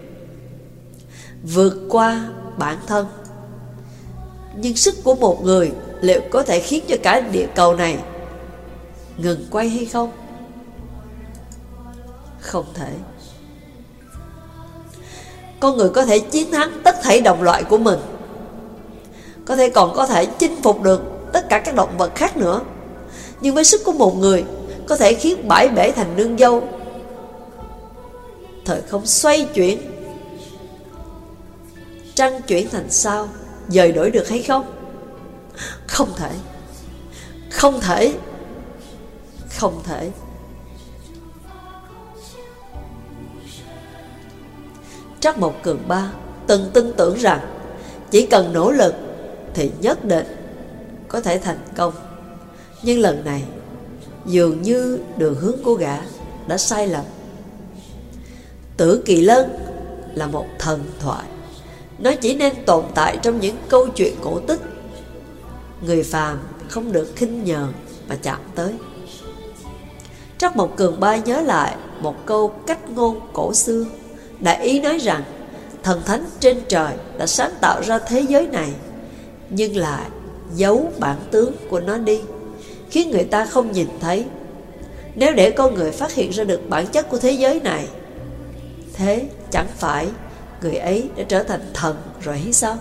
vượt qua bản thân, nhưng sức của một người liệu có thể khiến cho cả địa cầu này ngừng quay hay không? Không thể. Con người có thể chiến thắng tất thảy đồng loại của mình, có thể còn có thể chinh phục được tất cả các động vật khác nữa. Nhưng với sức của một người có thể khiến bãi bể thành nương dâu, thời không xoay chuyển, trăng chuyển thành sao, dời đổi được hay không? Không thể. Không thể. Không thể. Trắc Mộc Cường Ba từng tin tưởng rằng chỉ cần nỗ lực thì nhất định có thể thành công. Nhưng lần này dường như đường hướng của gã đã sai lầm. Tử Kỳ Lân là một thần thoại, nó chỉ nên tồn tại trong những câu chuyện cổ tích. Người phàm không được khinh nhờn mà chạm tới. Trắc Mộc Cường Ba nhớ lại một câu cách ngôn cổ xưa, đại ý nói rằng thần thánh trên trời đã sáng tạo ra thế giới này, nhưng lại giấu bản tướng của nó đi, khiến người ta không nhìn thấy. Nếu để con người phát hiện ra được bản chất của thế giới này, thế chẳng phải người ấy đã trở thành thần rồi hay sao?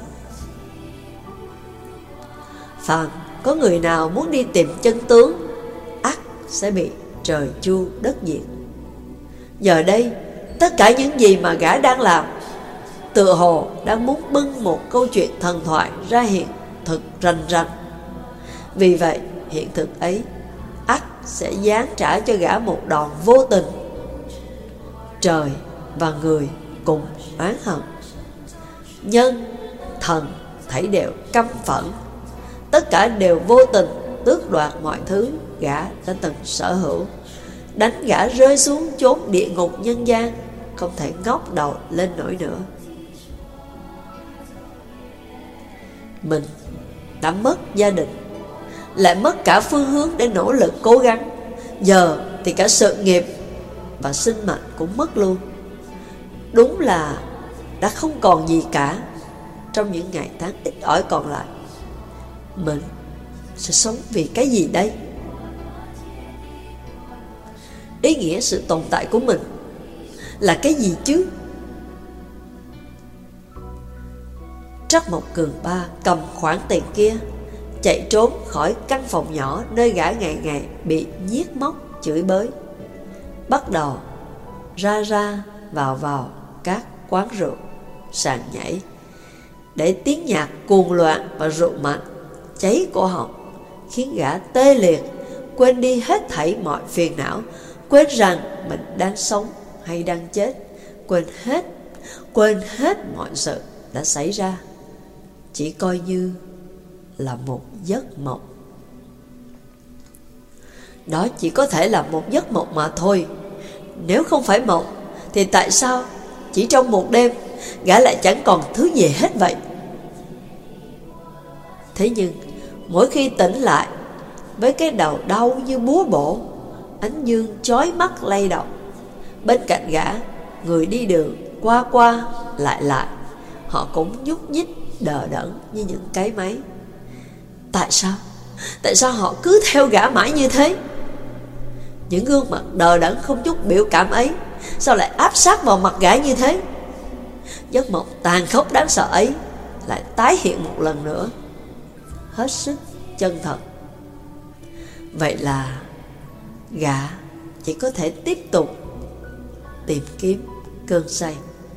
Phàm có người nào muốn đi tìm chân tướng, ắt sẽ bị trời chu đất diệt. Giờ đây, tất cả những gì mà gã đang làm tựa hồ đang muốn bưng một câu chuyện thần thoại ra hiện thực rành rành. Vì vậy, hiện thực ấy ắt sẽ giáng trả cho gã một đòn vô tình. Trời và người cùng oán hận, nhân, thần thảy đều căm phẫn. Tất cả đều vô tình tước đoạt mọi thứ gã đã từng sở hữu, đánh gã rơi xuống chốn địa ngục nhân gian, không thể ngóc đầu lên nổi nữa. Mình đã mất gia đình, lại mất cả phương hướng để nỗ lực cố gắng. Giờ thì cả sự nghiệp và sinh mệnh cũng mất luôn. Đúng là đã không còn gì cả. Trong những ngày tháng ít ỏi còn lại, mình sẽ sống vì cái gì đây? Ý nghĩa sự tồn tại của mình là cái gì chứ? Trắc Mộc Cường Ba cầm khoản tiền kia, chạy trốn khỏi căn phòng nhỏ nơi gã ngày ngày bị nhiếc móc chửi bới, bắt đầu ra ra vào vào các quán rượu, sàn nhảy, để tiếng nhạc cuồng loạn và rượu mạnh cháy cổ họng, khiến gã tê liệt, quên đi hết thảy mọi phiền não, quên rằng mình đang sống hay đang chết, quên hết, quên hết mọi sự đã xảy ra, chỉ coi như là một giấc mộng. Đó chỉ có thể là một giấc mộng mà thôi. Nếu không phải mộng, thì tại sao chỉ trong một đêm gã lại chẳng còn thứ gì hết vậy? Thế nhưng mỗi khi tỉnh lại, với cái đầu đau như búa bổ, ánh dương chói mắt lay động, bên cạnh gã, người đi đường qua qua lại lại, họ cũng nhúc nhích đờ đẫn như những cái máy. Tại sao? Tại sao họ cứ theo gã mãi như thế? Những gương mặt đờ đẫn không chút biểu cảm ấy sao lại áp sát vào mặt gã như thế? Giấc mộng tàn khốc đáng sợ ấy lại tái hiện một lần nữa, hết sức chân thật. Vậy là gã chỉ có thể tiếp tục tìm kiếm cơn say.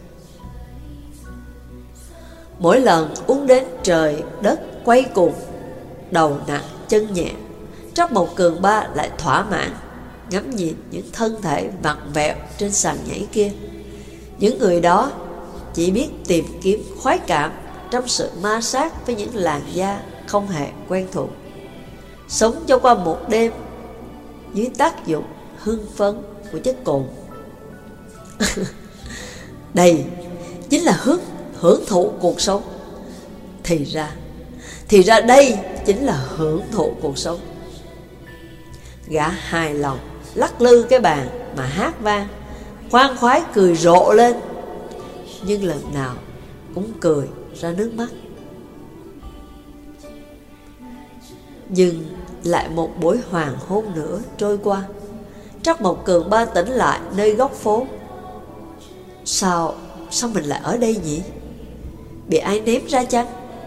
Mỗi lần uống đến trời đất quay cuồng, đầu nặng chân nhẹ, Trắc Mộc Cường Ba lại thỏa mãn ngắm nhìn những thân thể vặn vẹo trên sàn nhảy kia. Những người đó chỉ biết tìm kiếm khoái cảm trong sự ma sát với những làn da không hề quen thuộc, sống cho qua một đêm dưới tác dụng hưng phấn của chất cồn. Đây chính là hưởng, hưởng thụ cuộc sống. Thì ra Thì ra đây chính là hưởng thụ cuộc sống. Gã hài lòng lắc lư cái bàn mà hát vang, khoan khoái cười rộ lên, nhưng lần nào cũng cười ra nước mắt. Nhưng lại một buổi hoàng hôn nữa trôi qua, Trắc Mộc Cường Ba tỉnh lại nơi góc phố. Sao, sao mình lại ở đây nhỉ? Bị ai ném ra chăng?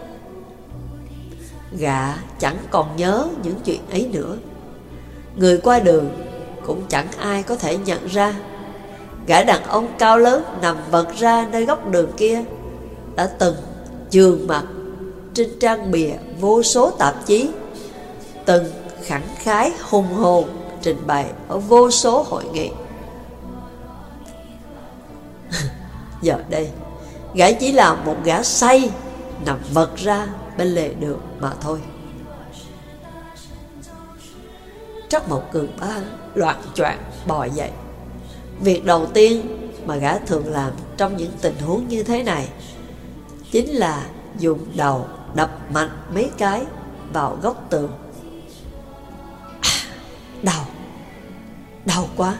Gã chẳng còn nhớ những chuyện ấy nữa. Người qua đường cũng chẳng ai có thể nhận ra. gã đàn ông cao lớn nằm vật ra nơi góc đường kia đã từng chườm mặt trên trang bìa vô số tạp chí, từng khẳng khái hùng hồn trình bày ở vô số hội nghị. Giờ đây, gã chỉ là một gã say nằm vật ra bên lề đường mà thôi. Trắc Mộc Cường Ba loạng choạng bò dậy. Việc đầu tiên mà gã thường làm trong những tình huống như thế này chính là dùng đầu đập mạnh mấy cái vào góc tường. À, đau, đau quá.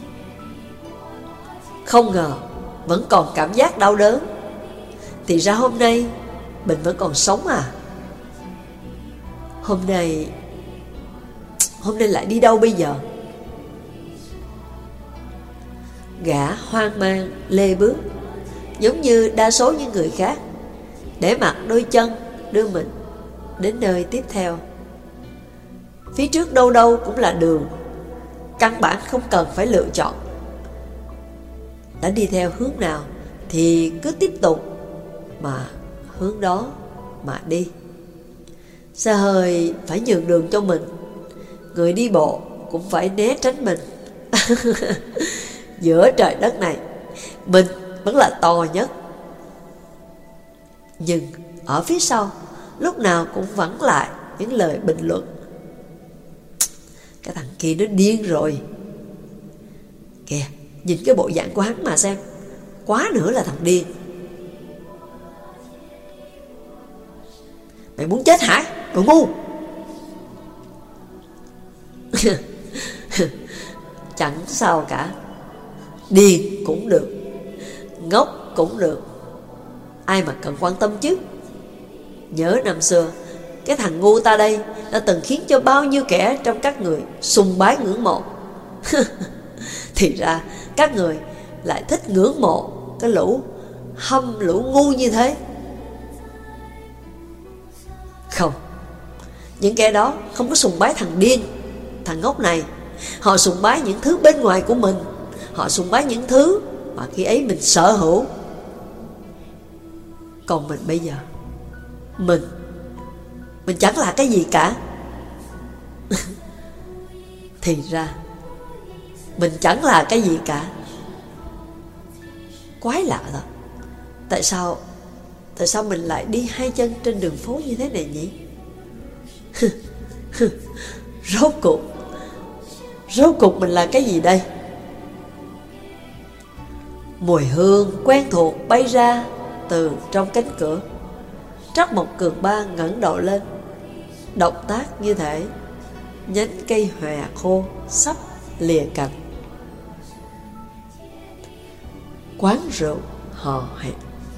Không ngờ vẫn còn cảm giác đau đớn. Thì ra hôm nay mình vẫn còn sống à. Hôm nay Hôm nay lại đi đâu bây giờ? Gã hoang mang lê bước, giống như đa số những người khác, để mặc đôi chân đưa mình đến nơi tiếp theo. Phía trước đâu đâu cũng là đường, căn bản không cần phải lựa chọn. Đã đi theo hướng nào thì cứ tiếp tục mà hướng đó mà đi. Xe hơi phải nhường đường cho mình, người đi bộ cũng phải né tránh mình. Giữa trời đất này, mình vẫn là to nhất. Nhưng ở phía sau, lúc nào cũng vẳng lại những lời bình luận. Cái thằng kia nó điên rồi. Kìa, nhìn cái bộ dạng của hắn mà xem, quá nữa là thằng điên. Mày muốn chết hả, đồ ngu? Chẳng sao cả. Điên cũng được, ngốc cũng được, ai mà cần quan tâm chứ. Nhớ năm xưa, cái thằng ngu ta đây đã từng khiến cho bao nhiêu kẻ trong các người sùng bái ngưỡng mộ. Thì ra các người lại thích ngưỡng mộ cái lũ hâm lũ ngu như thế. Không, những kẻ đó không có sùng bái thằng điên, thằng ngốc này. Họ sùng bái những thứ bên ngoài của mình. Họ sùng bái những thứ mà khi ấy mình sở hữu. Còn mình bây giờ, Mình Mình chẳng là cái gì cả. Thì ra mình chẳng là cái gì cả. Quái lạ thật. Tại sao Tại sao mình lại đi hai chân trên đường phố như thế này nhỉ? Rốt cuộc Rốt cuộc mình là cái gì đây? Mùi hương quen thuộc bay ra từ trong cánh cửa. Trắc Mộc Cường Ba ngẩng đầu lên, động tác như thể nhánh cây hòe khô sắp lìa cành. Quán rượu hò hẹn.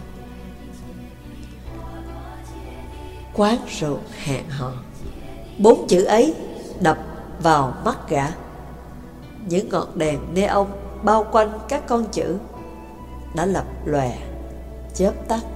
Quán rượu hẹn hò. Bốn chữ ấy đập vào mắt gã. Những ngọn đèn neon bao quanh các con chữ đã lập lòe, chớp tắt.